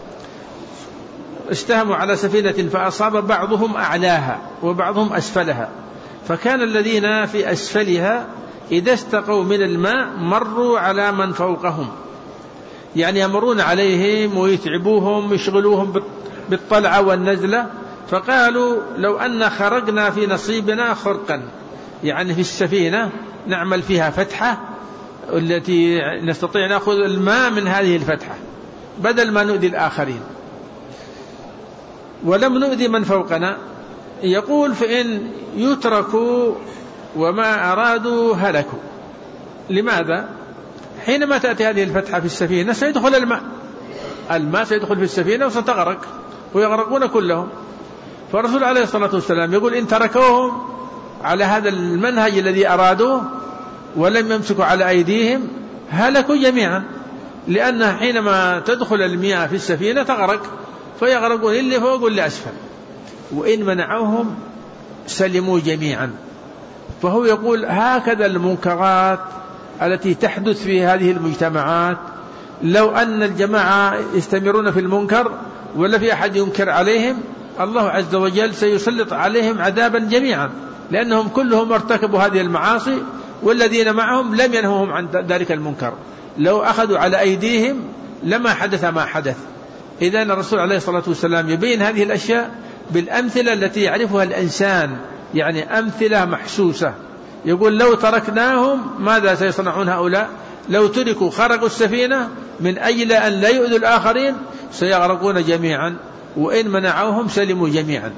استهموا على سفينة فأصاب بعضهم أعلاها وبعضهم أسفلها، فكان الذين في أسفلها إذا استقوا من الماء مروا على من فوقهم، يعني يمرون عليهم ويتعبوهم يشغلوهم بالطلعة والنزلة، فقالوا: لو أن خرجنا في نصيبنا خرقا، يعني في السفينة نعمل فيها فتحة التي نستطيع نأخذ الماء من هذه الفتحة بدل ما نؤذي الآخرين، ولم نؤذي من فوقنا. يقول: فإن يتركوا وما أرادوا هلكوا. لماذا؟ حينما تأتي هذه الفتحة في السفينة سيدخل الماء، الماء سيدخل في السفينة وستغرق ويغرقون كلهم. فالرسول عليه الصلاة والسلام يقول: إن تركوهم على هذا المنهج الذي أرادوه ولم يمسكوا على أيديهم هلكوا جميعا، لأن حينما تدخل المياه في السفينة تغرق، فيغرقون اللي فوق واللي أسفل، وإن منعوهم سلموا جميعا. فهو يقول: هكذا المنكرات التي تحدث في هذه المجتمعات، لو أن الجماعة يستمرون في المنكر ولا في أحد ينكر عليهم، الله عز وجل سيسلط عليهم عذابا جميعا، لأنهم كلهم ارتكبوا هذه المعاصي والذين معهم لم ينهوهم عن ذلك المنكر. لو أخذوا على أيديهم لما حدث ما حدث. إذن الرسول عليه الصلاة والسلام يبين هذه الأشياء بالأمثلة التي يعرفها الإنسان، يعني أمثلة محسوسة. يقول: لو تركناهم ماذا سيصنعون هؤلاء؟ لو تركوا خرقوا السفينة من أجل أن لا يؤذوا الآخرين سيغرقون جميعا، وإن منعوهم سلموا جميعا.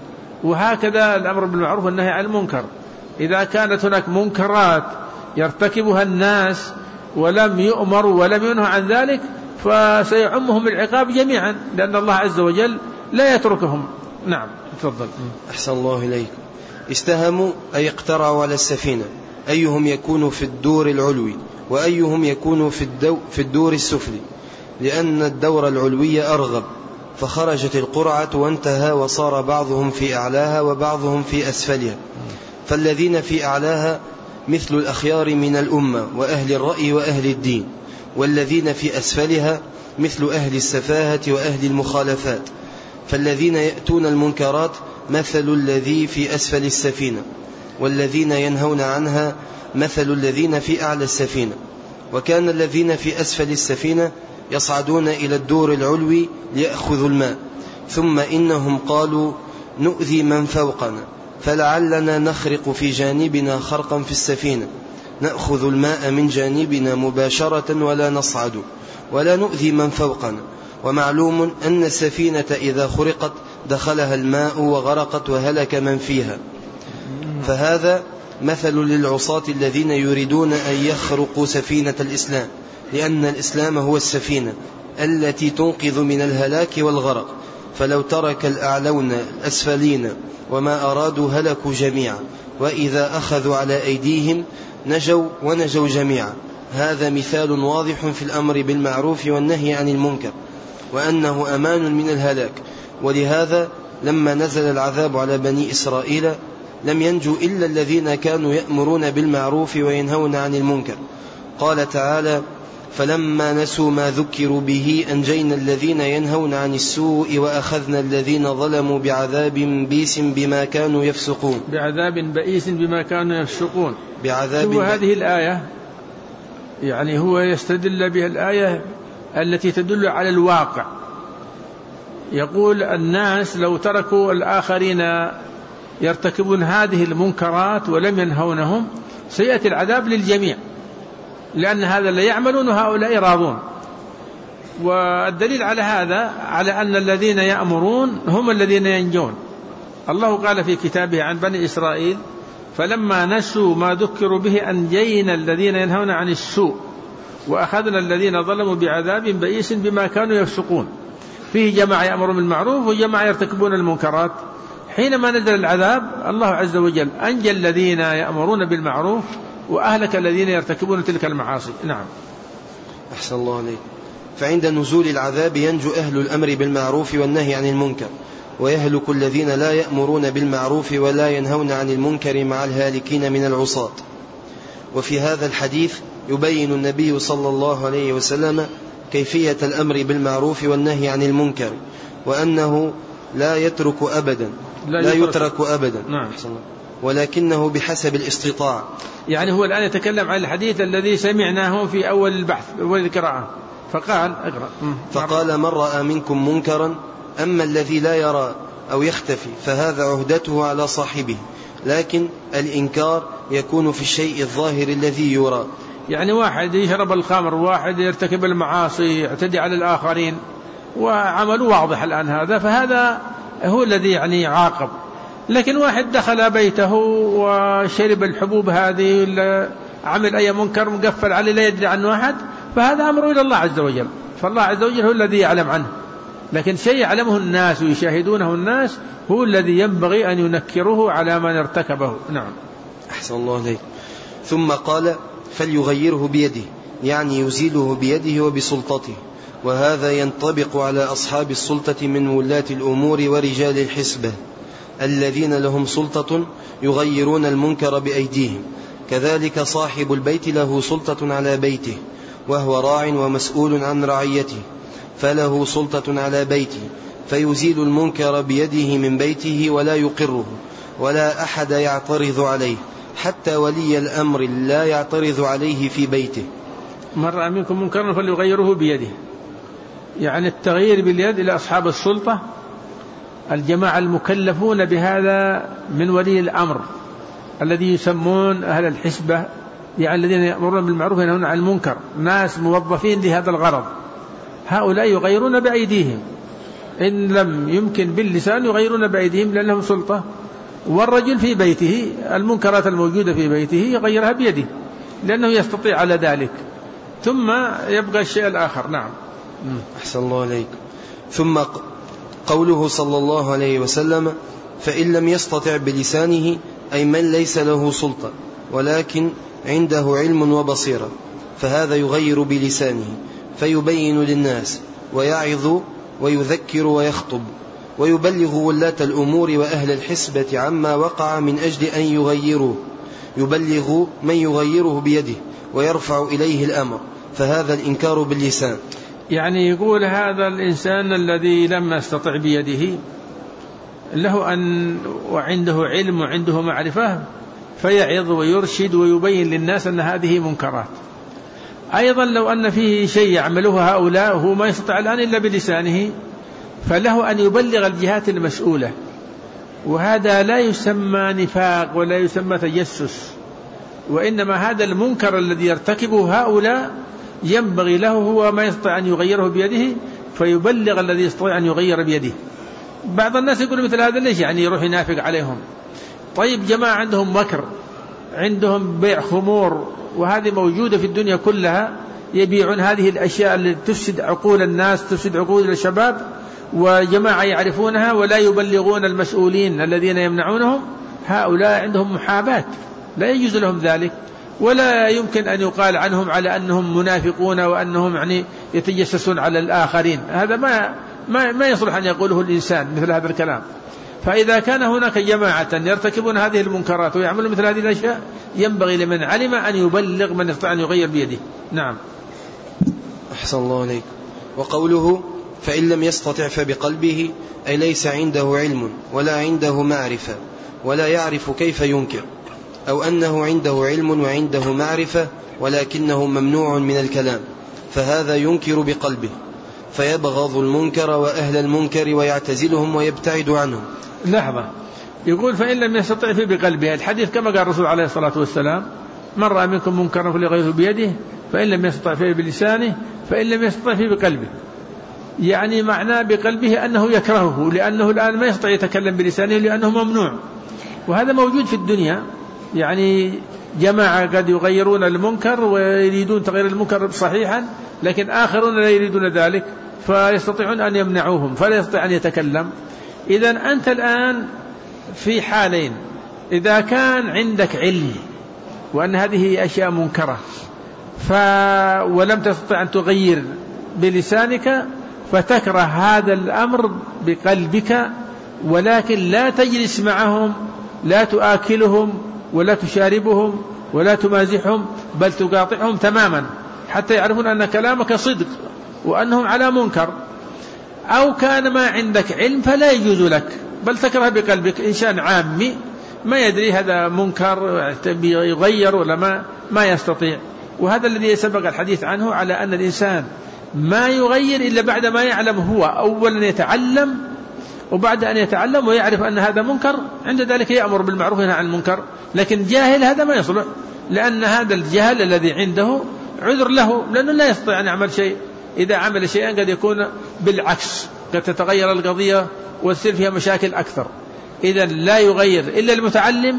وهكذا الأمر بالمعروف والنهي عن المنكر. إذا كانت هناك منكرات يرتكبها الناس ولم يؤمروا ولم ينهوا عن ذلك فسيعمهم العقاب جميعا، لأن الله عز وجل لا يتركهم. نعم تفضل. أحسن الله إليكم. استهموا أي اقترعوا على السفينة، أيهم يكون في الدور العلوي وأيهم يكون في, الدو في الدور السفلي، لأن الدور العلوي أرغب، فخرجت القرعة وانتهى وصار بعضهم في أعلاها وبعضهم في أسفلها، فالذين في أعلاها مثل الأخيار من الأمة وأهل الرأي وأهل الدين، والذين في أسفلها مثل أهل السفاهة وأهل المخالفات، فالذين يأتون المنكرات مثل الذي في أسفل السفينة، والذين ينهون عنها مثل الذين في أعلى السفينة. وكان الذين في أسفل السفينة يصعدون إلى الدور العلوي ليأخذوا الماء، ثم إنهم قالوا نؤذي من فوقنا، فلعلنا نخرق في جانبنا خرقا في السفينة نأخذ الماء من جانبنا مباشرة ولا نصعد ولا نؤذي من فوقنا. ومعلوم أن السفينة إذا خرقت دخلها الماء وغرقت وهلك من فيها. فهذا مثل للعصاة الذين يريدون أن يخرقوا سفينة الإسلام، لأن الإسلام هو السفينة التي تنقذ من الهلاك والغرق، فلو ترك الأعلون الأسفلين وما أرادوا هلكوا جميعا، وإذا أخذوا على أيديهم نجوا ونجوا جميعا. هذا مثال واضح في الأمر بالمعروف والنهي عن المنكر، وأنه أمان من الهلاك. ولهذا لما نزل العذاب على بني إسرائيل لم ينجوا إلا الذين كانوا يأمرون بالمعروف وينهون عن المنكر. قال تعالى فلما نسوا ما ذكروا به أنجينا الذين ينهون عن السوء وأخذنا الذين ظلموا بعذاب بئيس بما كانوا يفسقون. بعذاب بئيس بما كانوا يفسقون. بعذاب هو هذه الآية يعني هو يستدل بها الآية التي تدل على الواقع. يقول الناس لو تركوا الآخرين يرتكبون هذه المنكرات ولم ينهونهم سيأتي العذاب للجميع، لأن هذا اللي يعملون وهؤلاء راضون. والدليل على هذا على أن الذين يأمرون هم الذين ينجون. الله قال في كتابه عن بني إسرائيل فلما نسوا ما ذكروا به أنجينا الذين ينهون عن السوء وأخذنا الذين ظلموا بعذاب بئيس بما كانوا يفسقون. فيه جماعة يأمرون بالمعروف وجماعة يرتكبون المنكرات. حينما نزل العذاب الله عز وجل أنجى الذين يأمرون بالمعروف وأهلك الذين يرتكبون تلك المعاصي. نعم. أحسن الله عليك. فعند نزول العذاب ينجو أهل الأمر بالمعروف والنهي عن المنكر، ويهلك الذين لا يأمرون بالمعروف ولا ينهون عن المنكر مع الهالكين من العصاة. وفي هذا الحديث يبين النبي صلى الله عليه وسلم كيفية الأمر بالمعروف والنهي عن المنكر، وأنه لا يترك أبدا لا, لا يترك أبدا. نعم. ولكنه بحسب الاستطاعة. يعني هو الآن يتكلم عن الحديث الذي سمعناه في أول البحث أول القراءة. فقال أقرأ. فقال من رأى منكم منكرا أما الذي لا يرى أو يختفي فهذا عهدته على صاحبه، لكن الإنكار يكون في الشيء الظاهر الذي يرى. يعني واحد يشرب الخمر، واحد يرتكب المعاصي، يعتدي على الآخرين، وعمله واضح الآن هذا، فهذا هو الذي يعني عاقب. لكن واحد دخل بيته وشرب الحبوب هذه، عمل أي منكر مقفل عليه لا يدري عنه أحد، فهذا أمره إلى الله عز وجل، فالله عز وجل هو الذي يعلم عنه. لكن شيء يعلمه الناس ويشاهدونه الناس هو الذي ينبغي أن ينكره على من ارتكبه. نعم. أحسن الله عليك. ثم قال فليغيره بيده، يعني يزيله بيده وبسلطته، وهذا ينطبق على أصحاب السلطة من ولاة الأمور ورجال الحسبة الذين لهم سلطة يغيرون المنكر بأيديهم. كذلك صاحب البيت له سلطة على بيته، وهو راع ومسؤول عن رعيته، فله سلطة على بيته فيزيل المنكر بيده من بيته ولا يقره، ولا أحد يعترض عليه، حتى ولي الأمر لا يعترض عليه في بيته. من رأى منكم منكرا فليغيره بيده، يعني التغيير باليد إلى أصحاب السلطة الجماعة المكلفون بهذا من ولي الأمر الذي يسمون أهل الحسبة، يعني الذين يأمرون بالمعروف وينهون عن المنكر، ناس موظفين لهذا الغرض، هؤلاء يغيرون بأيديهم إن لم يمكن باللسان يغيرون بأيديهم لأنهم سلطة. والرجل في بيته المنكرات الموجودة في بيته يغيرها بيده لأنه يستطيع على ذلك. ثم يبقى الشيء الآخر. نعم. أحسن الله عليك. ثم قوله صلى الله عليه وسلم فإن لم يستطع بلسانه أي من ليس له سلطة ولكن عنده علم وبصيرة، فهذا يغير بلسانه فيبين للناس ويعظ ويذكر ويخطب ويبلغ ولاة الأمور وأهل الحسبة عما وقع من أجل أن يغيروه، يبلغ من يغيره بيده ويرفع إليه الأمر، فهذا الإنكار باللسان. يعني يقول هذا الإنسان الذي لم يستطع بيده له أن وعنده علم وعنده معرفة فيعظ ويرشد ويبين للناس أن هذه منكرات. أيضا لو أن فيه شيء يعمله هؤلاء هو ما يستطيع الآن إلا بلسانه فله أن يبلغ الجهات المسؤولة، وهذا لا يسمى نفاق ولا يسمى تجسس، وإنما هذا المنكر الذي يرتكبه هؤلاء ينبغي له هو ما يستطيع أن يغيره بيده فيبلغ الذي يستطيع أن يغير بيده. بعض الناس يقول مثل هذا ليش يعني يروح ينافق عليهم؟ طيب جماعة عندهم مكر، عندهم بيع خمور، وهذه موجودة في الدنيا كلها، يبيعون هذه الأشياء التي تفسد عقول الناس تفسد عقول الشباب، وجماعة يعرفونها ولا يبلغون المسؤولين الذين يمنعونهم. هؤلاء عندهم محاباة لا يجوز لهم ذلك، ولا يمكن أن يقال عنهم على أنهم منافقون وأنهم يعني يتجسسون على الآخرين. هذا ما ما ما يصلح أن يقوله الإنسان مثل هذا الكلام. فإذا كان هناك جماعة يرتكبون هذه المنكرات ويعملون مثل هذه الأشياء ينبغي لمن علم أن يبلغ من يستطيع أن يغير بيده. نعم. أحسن الله عليك. وقوله فإن لم يستطع فبقلبه أي ليس عنده علم ولا عنده معرفة ولا يعرف كيف ينكر، أو أنه عنده علم وعنده معرفة ولكنه ممنوع من الكلام، فهذا ينكر بقلبه فيبغض المنكر وأهل المنكر ويعتزلهم ويبتعد عنهم. لحظة، يقول فإن لم يستطع فيه بقلبه، الحديث كما قال الرسول عليه الصلاة والسلام من رأى منكم منكرا فليغيره بيده فإن لم يستطع فيه بلسانه فإن لم يستطع فيه بقلبه. يعني معناه بقلبه أنه يكرهه لأنه الآن ما يستطيع يتكلم بلسانه لأنه ممنوع، وهذا موجود في الدنيا. يعني جماعة قد يغيرون المنكر ويريدون تغيير المنكر صحيحا، لكن آخرون لا يريدون ذلك فيستطيعون أن يمنعوهم فلا يستطيع أن يتكلم. إذن أنت الآن في حالين: إذا كان عندك علم وأن هذه أشياء منكرة ف... ولم تستطع أن تغير بلسانك فتكره هذا الأمر بقلبك، ولكن لا تجلس معهم، لا تآكلهم ولا تشاربهم ولا تمازحهم، بل تقاطعهم تماما حتى يعرفون أن كلامك صدق وأنهم على منكر. أو كان ما عندك علم فلا يجوز لك، بل تكره بقلبك إنسان عامي ما يدري هذا منكر يغير ولا ما ما يستطيع. وهذا الذي سبق الحديث عنه على أن الإنسان ما يغير إلا بعد ما يعلم هو أولا يتعلم، وبعد أن يتعلم ويعرف أن هذا منكر عند ذلك يأمر بالمعروف وينهى عن المنكر. لكن جاهل هذا ما يصلح، لأن هذا الجهل الذي عنده عذر له، لأنه لا يستطيع أن يعمل شيء. إذا عمل شيئا قد يكون بالعكس، قد تتغير القضية وتصير فيها مشاكل أكثر. إذا لا يغير إلا المتعلم.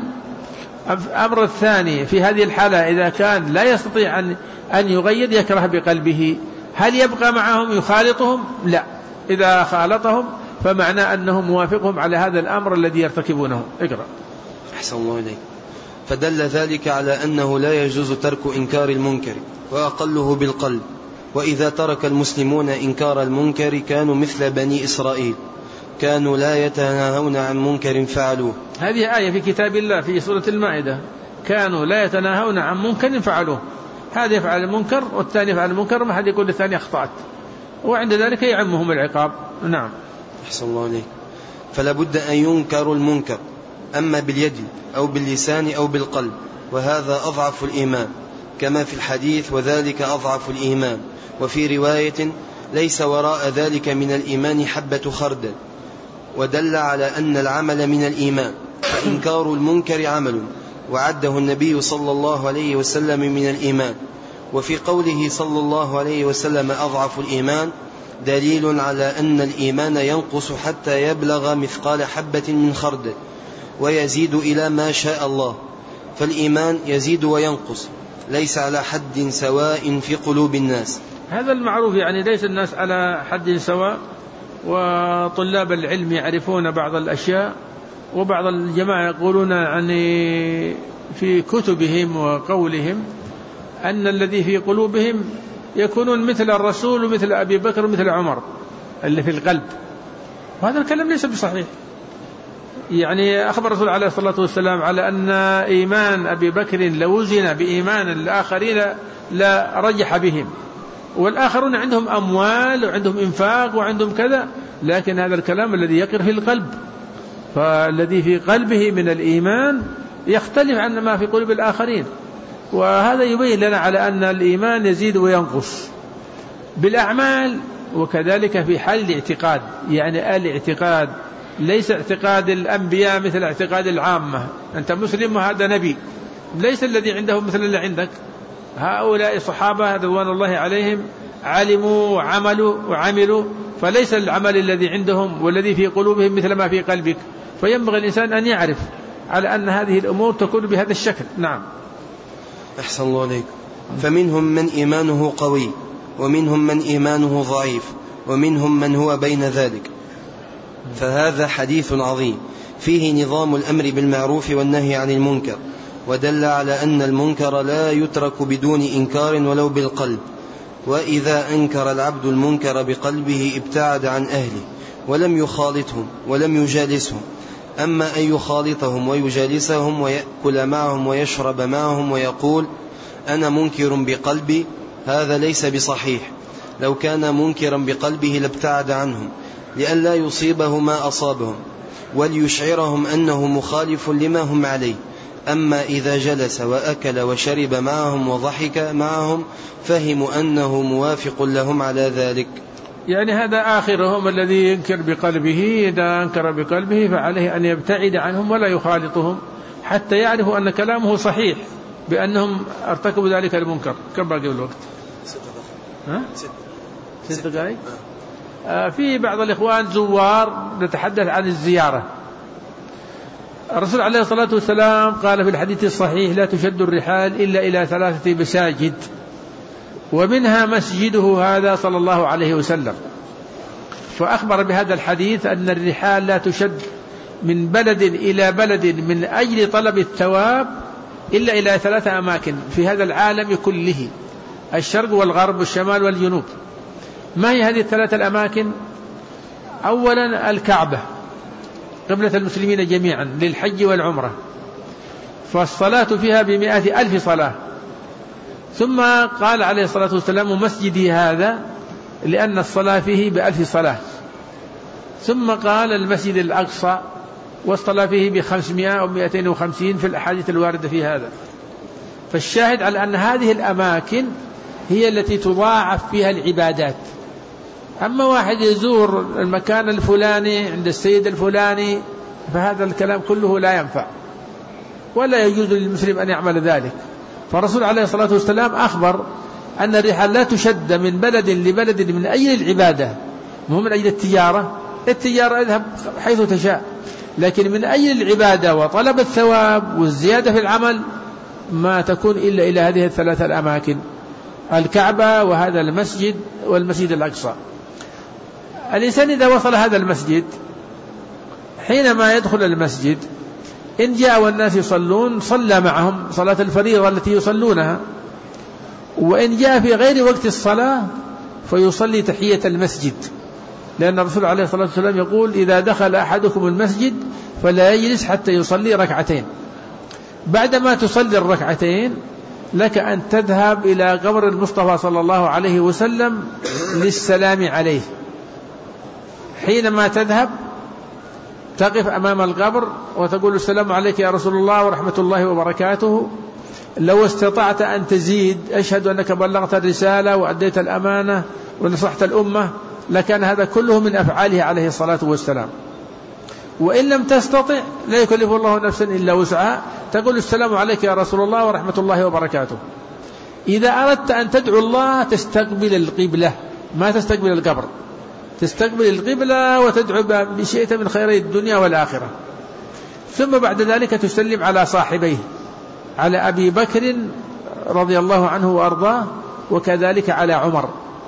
أمر الثاني في هذه الحالة إذا كان لا يستطيع أن أن يغير يكره بقلبه. هل يبقى معهم يخالطهم؟ لا، إذا خالطهم فمعنى أنه موافقهم على هذا الأمر الذي يرتكبونه. اقرأ. أحسن الله إليك. فدل ذلك على أنه لا يجوز ترك إنكار المنكر وأقله بالقلب. وإذا ترك المسلمون إنكار المنكر كانوا مثل بني إسرائيل، كانوا لا يتناهون عن منكر فعلوه. هذه آية في كتاب الله في سورة المائدة، كانوا لا يتناهون عن منكر فعلوه. هذا يفعل المنكر والثاني يفعل المنكر، ما حد يقول للثاني أخطأت، وعند ذلك يعمهم العقاب. نعم. أحسن الله عليك. فلا بد أن ينكر المنكر، أما باليد أو باللسان أو بالقلب، وهذا أضعف الإيمان، كما في الحديث وذلك أضعف الإيمان. وفي رواية ليس وراء ذلك من الإيمان حبة خردل، ودل على أن العمل من الإيمان، فإنكار المنكر عمل، وعده النبي صلى الله عليه وسلم من الإيمان. وفي قوله صلى الله عليه وسلم أضعف الإيمان دليل على أن الإيمان ينقص حتى يبلغ مثقال حبة من خردل ويزيد إلى ما شاء الله، فالإيمان يزيد وينقص ليس على حد سواء في قلوب الناس. هذا المعروف، يعني ليس الناس على حد سواء، وطلاب العلم يعرفون بعض الأشياء، وبعض الجماعة يقولون يعني في كتبهم وقولهم أن الذي في قلوبهم يكونون مثل الرسول ومثل أبي بكر ومثل عمر اللي في القلب، وهذا الكلام ليس بصحيح. يعني أخبر الرسول عليه الصلاة والسلام على أن إيمان أبي بكر لو وزن بإيمان الآخرين لا رجح بهم، والآخرون عندهم أموال وعندهم إنفاق وعندهم كذا، لكن هذا الكلام الذي يقر في القلب، فالذي في قلبه من الإيمان يختلف عن ما في قلوب الآخرين. وهذا يبين لنا على أن الإيمان يزيد وينقص بالأعمال، وكذلك في حال الاعتقاد. يعني الاعتقاد ليس اعتقاد الأنبياء مثل اعتقاد العامة، أنت مسلم وهذا نبي، ليس الذي عنده مثل اللي عندك. هؤلاء الصحابة رضوان الله عليهم علموا وعملوا وعملوا، فليس العمل الذي عندهم والذي في قلوبهم مثل ما في قلبك، فينبغي الإنسان أن يعرف على أن هذه الأمور تكون بهذا الشكل. نعم. أحسن الله عليك. فمنهم من إيمانه قوي، ومنهم من إيمانه ضعيف، ومنهم من هو بين ذلك. فهذا حديث عظيم فيه نظام الأمر بالمعروف والنهي عن المنكر، ودل على أن المنكر لا يترك بدون إنكار ولو بالقلب، وإذا أنكر العبد المنكر بقلبه ابتعد عن أهله ولم يخالطهم ولم يجالسهم. أما أن يخالطهم ويجالسهم ويأكل معهم ويشرب معهم ويقول أنا منكر بقلبي، هذا ليس بصحيح. لو كان منكرا بقلبه لابتعد عنهم لئلا يصيبه ما أصابهم وليشعرهم أنه مخالف لما هم عليه. أما إذا جلس وأكل وشرب معهم وضحك معهم فهموا أنه موافق لهم على ذلك. يعني هذا آخرهم الذي ينكر بقلبه، إذا أنكر بقلبه فعليه أن يبتعد عنهم ولا يخالطهم حتى يعرفوا أن كلامه صحيح بأنهم ارتكبوا ذلك المنكر. كم باقي الوقت؟ ها؟ ست دقائق. آه في بعض الإخوان زوار نتحدث عن الزيارة. الرسول عليه الصلاة والسلام قال في الحديث الصحيح لا تشد الرحال إلا إلى ثلاثة مساجد، ومنها مسجده هذا صلى الله عليه وسلم. فأخبر بهذا الحديث أن الرحال لا تشد من بلد إلى بلد من أجل طلب الثواب إلا إلى ثلاثة أماكن في هذا العالم كله، الشرق والغرب والشمال والجنوب. ما هي هذه الثلاثة الأماكن؟ أولا الكعبة قبلة المسلمين جميعا للحج والعمرة، فالصلاة فيها بمئة ألف صلاة. ثم قال عليه الصلاة والسلام مسجدي هذا لأن الصلاة فيه بألف صلاة. ثم قال المسجد الأقصى والصلاة فيه بخمسمائة أو مئتين وخمسين في الأحاديث الواردة في هذا. فالشاهد على أن هذه الأماكن هي التي تضاعف فيها العبادات. أما واحد يزور المكان الفلاني عند السيد الفلاني فهذا الكلام كله لا ينفع ولا يجوز للمسلم أن يعمل ذلك. فالرسول عليه الصلاة والسلام أخبر أن الرحال لا تشد من بلد لبلد من أجل العبادة، مو من أجل التجارة. التجارة اذهب حيث تشاء، لكن من أجل العبادة وطلب الثواب والزيادة في العمل ما تكون إلا إلى هذه الثلاثة الأماكن، الكعبة وهذا المسجد والمسجد الأقصى. الإنسان إذا وصل هذا المسجد حينما يدخل المسجد إن جاء والناس يصلون صلى معهم صلاة الفريضة التي يصلونها، وإن جاء في غير وقت الصلاة فيصلي تحية المسجد، لأن الرسول عليه الصلاة والسلام يقول إذا دخل أحدكم المسجد فلا يجلس حتى يصلي ركعتين. بعدما تصلي الركعتين لك أن تذهب إلى قبر المصطفى صلى الله عليه وسلم للسلام عليه. حينما تذهب تقف أمام القبر وتقول السلام عليك يا رسول الله ورحمة الله وبركاته، لو استطعت أن تزيد أشهد أنك بلغت الرسالة وأديت الأمانة ونصحت الأمة، لكان هذا كله من أفعاله عليه الصلاة والسلام. وإن لم تستطع لا يكلف الله نفسا إلا وسعها، تقول السلام عليك يا رسول الله ورحمة الله وبركاته. إذا أردت أن تدعو الله تستقبل القبلة ما تستقبل القبر، تستقبل القبلة وتدعو بشيء من خيري الدنيا والآخرة. ثم بعد ذلك تسلم على صاحبيه، على أبي بكر رضي الله عنه وأرضاه، وكذلك على عمر.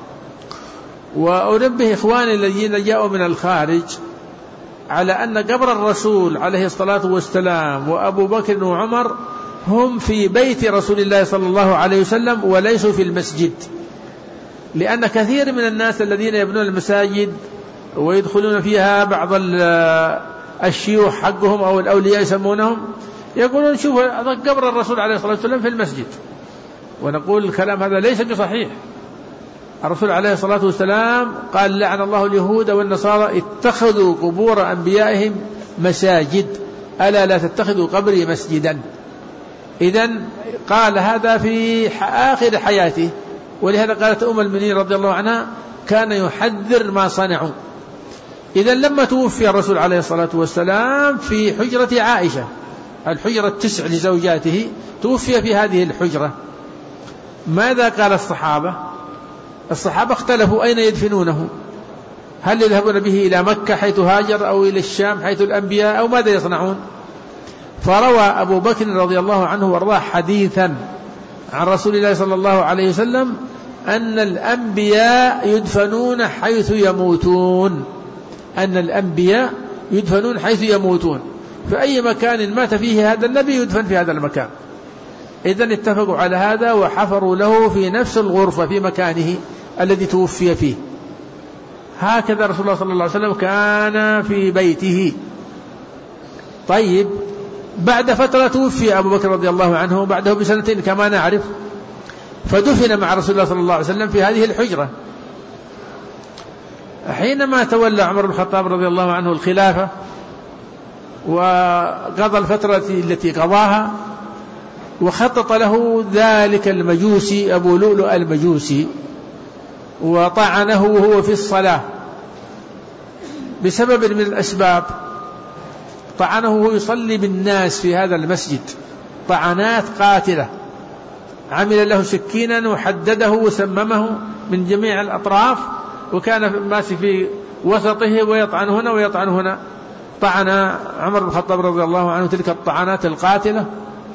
وأنبه إخواني الذين جاءوا من الخارج على أن قبر الرسول عليه الصلاة والسلام وأبو بكر وعمر هم في بيت رسول الله صلى الله عليه وسلم وليسوا في المسجد، لأن كثير من الناس الذين يبنون المساجد ويدخلون فيها بعض الشيوخ حقهم أو الأولياء يسمونهم يقولون شوفوا قبر الرسول عليه الصلاة والسلام في المسجد، ونقول الكلام هذا ليس بصحيح. الرسول عليه الصلاة والسلام قال لعن الله اليهود والنصارى اتخذوا قبور أنبيائهم مساجد، ألا لا تتخذوا قبري مسجدا. إذن قال هذا في آخر حياته، ولهذا قالت أم المؤمنين رضي الله عنها كان يحذر ما صنعوا. إذن لما توفي الرسول عليه الصلاة والسلام في حجرة عائشة، الحجرة التسع لزوجاته، توفي في هذه الحجرة. ماذا قال الصحابة؟ الصحابة اختلفوا أين يدفنونه، هل يذهبون به إلى مكة حيث هاجر أو إلى الشام حيث الأنبياء أو ماذا يصنعون؟ فروى أبو بكر رضي الله عنه وارضاه حديثا عن رسول الله صلى الله عليه وسلم أن الأنبياء يدفنون حيث يموتون، أن الأنبياء يدفنون حيث يموتون، فأي مكان مات فيه هذا النبي يدفن في هذا المكان. إذن اتفقوا على هذا وحفروا له في نفس الغرفة في مكانه الذي توفي فيه. هكذا رسول الله صلى الله عليه وسلم كان في بيته. طيب بعد فترة توفي أبو بكر رضي الله عنه بعده بسنتين كما نعرف، فدفن مع رسول الله صلى الله عليه وسلم في هذه الحجرة. حينما تولى عمر بن الخطاب رضي الله عنه الخلافة وقضى الفترة التي قضاها، وخطط له ذلك المجوسي أبو لؤلؤ المجوسي وطعنه وهو في الصلاة بسبب من الأسباب. طعنه وهو يصلي بالناس في هذا المسجد طعنات قاتلة، عمل له سكينا وحدده وسممه من جميع الأطراف، وكان ماسك في وسطه ويطعن هنا ويطعن هنا. طعن عمر بن الخطاب رضي الله عنه تلك الطعنات القاتلة،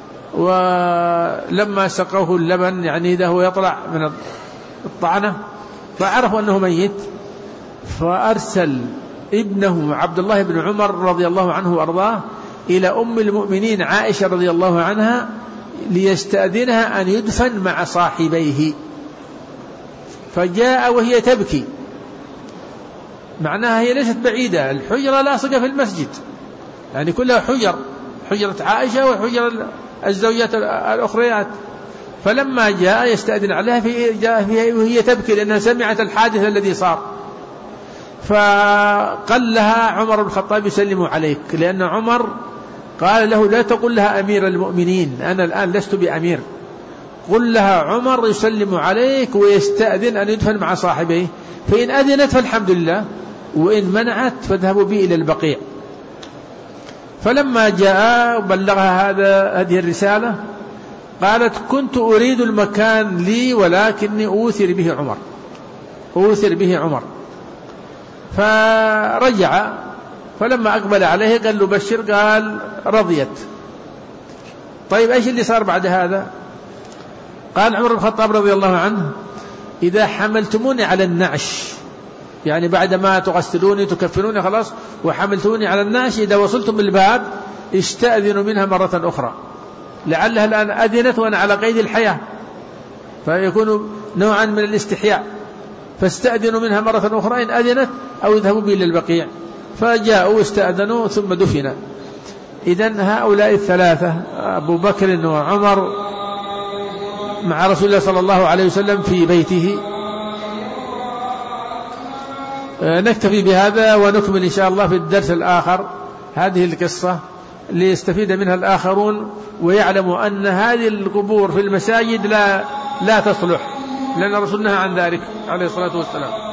ولما سقوه اللبن يعني إذا هو يطلع من الطعنة فعرفوا أنه ميت، فأرسل ابنه عبد الله بن عمر رضي الله عنه وأرضاه إلى أم المؤمنين عائشة رضي الله عنها ليستأذنها أن يدفن مع صاحبيه. فجاء وهي تبكي، معناها هي ليست بعيدة، الحجرة لاصقة في المسجد، يعني كلها حجر، حجرة عائشة وحجر الزوجات الأخريات. فلما جاء يستأذن عليها في جاء فيها وهي تبكي لأنها سمعت الحادث الذي صار. فقال لها عمر بن الخطاب يسلم عليك، لأن عمر قال له لا تقل لها أمير المؤمنين، أنا الآن لست بأمير، قل لها عمر يسلم عليك ويستأذن أن يدفن مع صاحبيه، فإن أذنت فالحمد لله، وإن منعت فاذهبوا بي إلى البقيع. فلما جاء وبلغها هذا هذه الرسالة قالت كنت أريد المكان لي ولكني أوثر به عمر، أوثر به عمر. فرجع، فلما أقبل عليه قال له بشر، قال رضيت. طيب إيش اللي صار بعد هذا؟ قال عمر بن الخطاب رضي الله عنه إذا حملتموني على النعش، يعني بعد ما تغسلوني تكفنوني خلاص وحملتوني على النعش، إذا وصلتم الباب استأذنوا منها مرة أخرى، لعلها الآن أذنت وأنا على قيد الحياة، فيكون نوعا من الاستحياء، فاستأذنوا منها مرة أخرى إن أذنت أو يذهبوا به إلى البقيع. فجاءوا واستأذنوا ثم دفن. إذن هؤلاء الثلاثة أبو بكر وعمر مع رسول الله صلى الله عليه وسلم في بيته. نكتفي بهذا ونكمل إن شاء الله في الدرس الآخر هذه القصة ليستفيد منها الآخرون ويعلموا أن هذه القبور في المساجد لا لا تصلح، لأن رسولنا عن ذلك عليه الصلاة والسلام.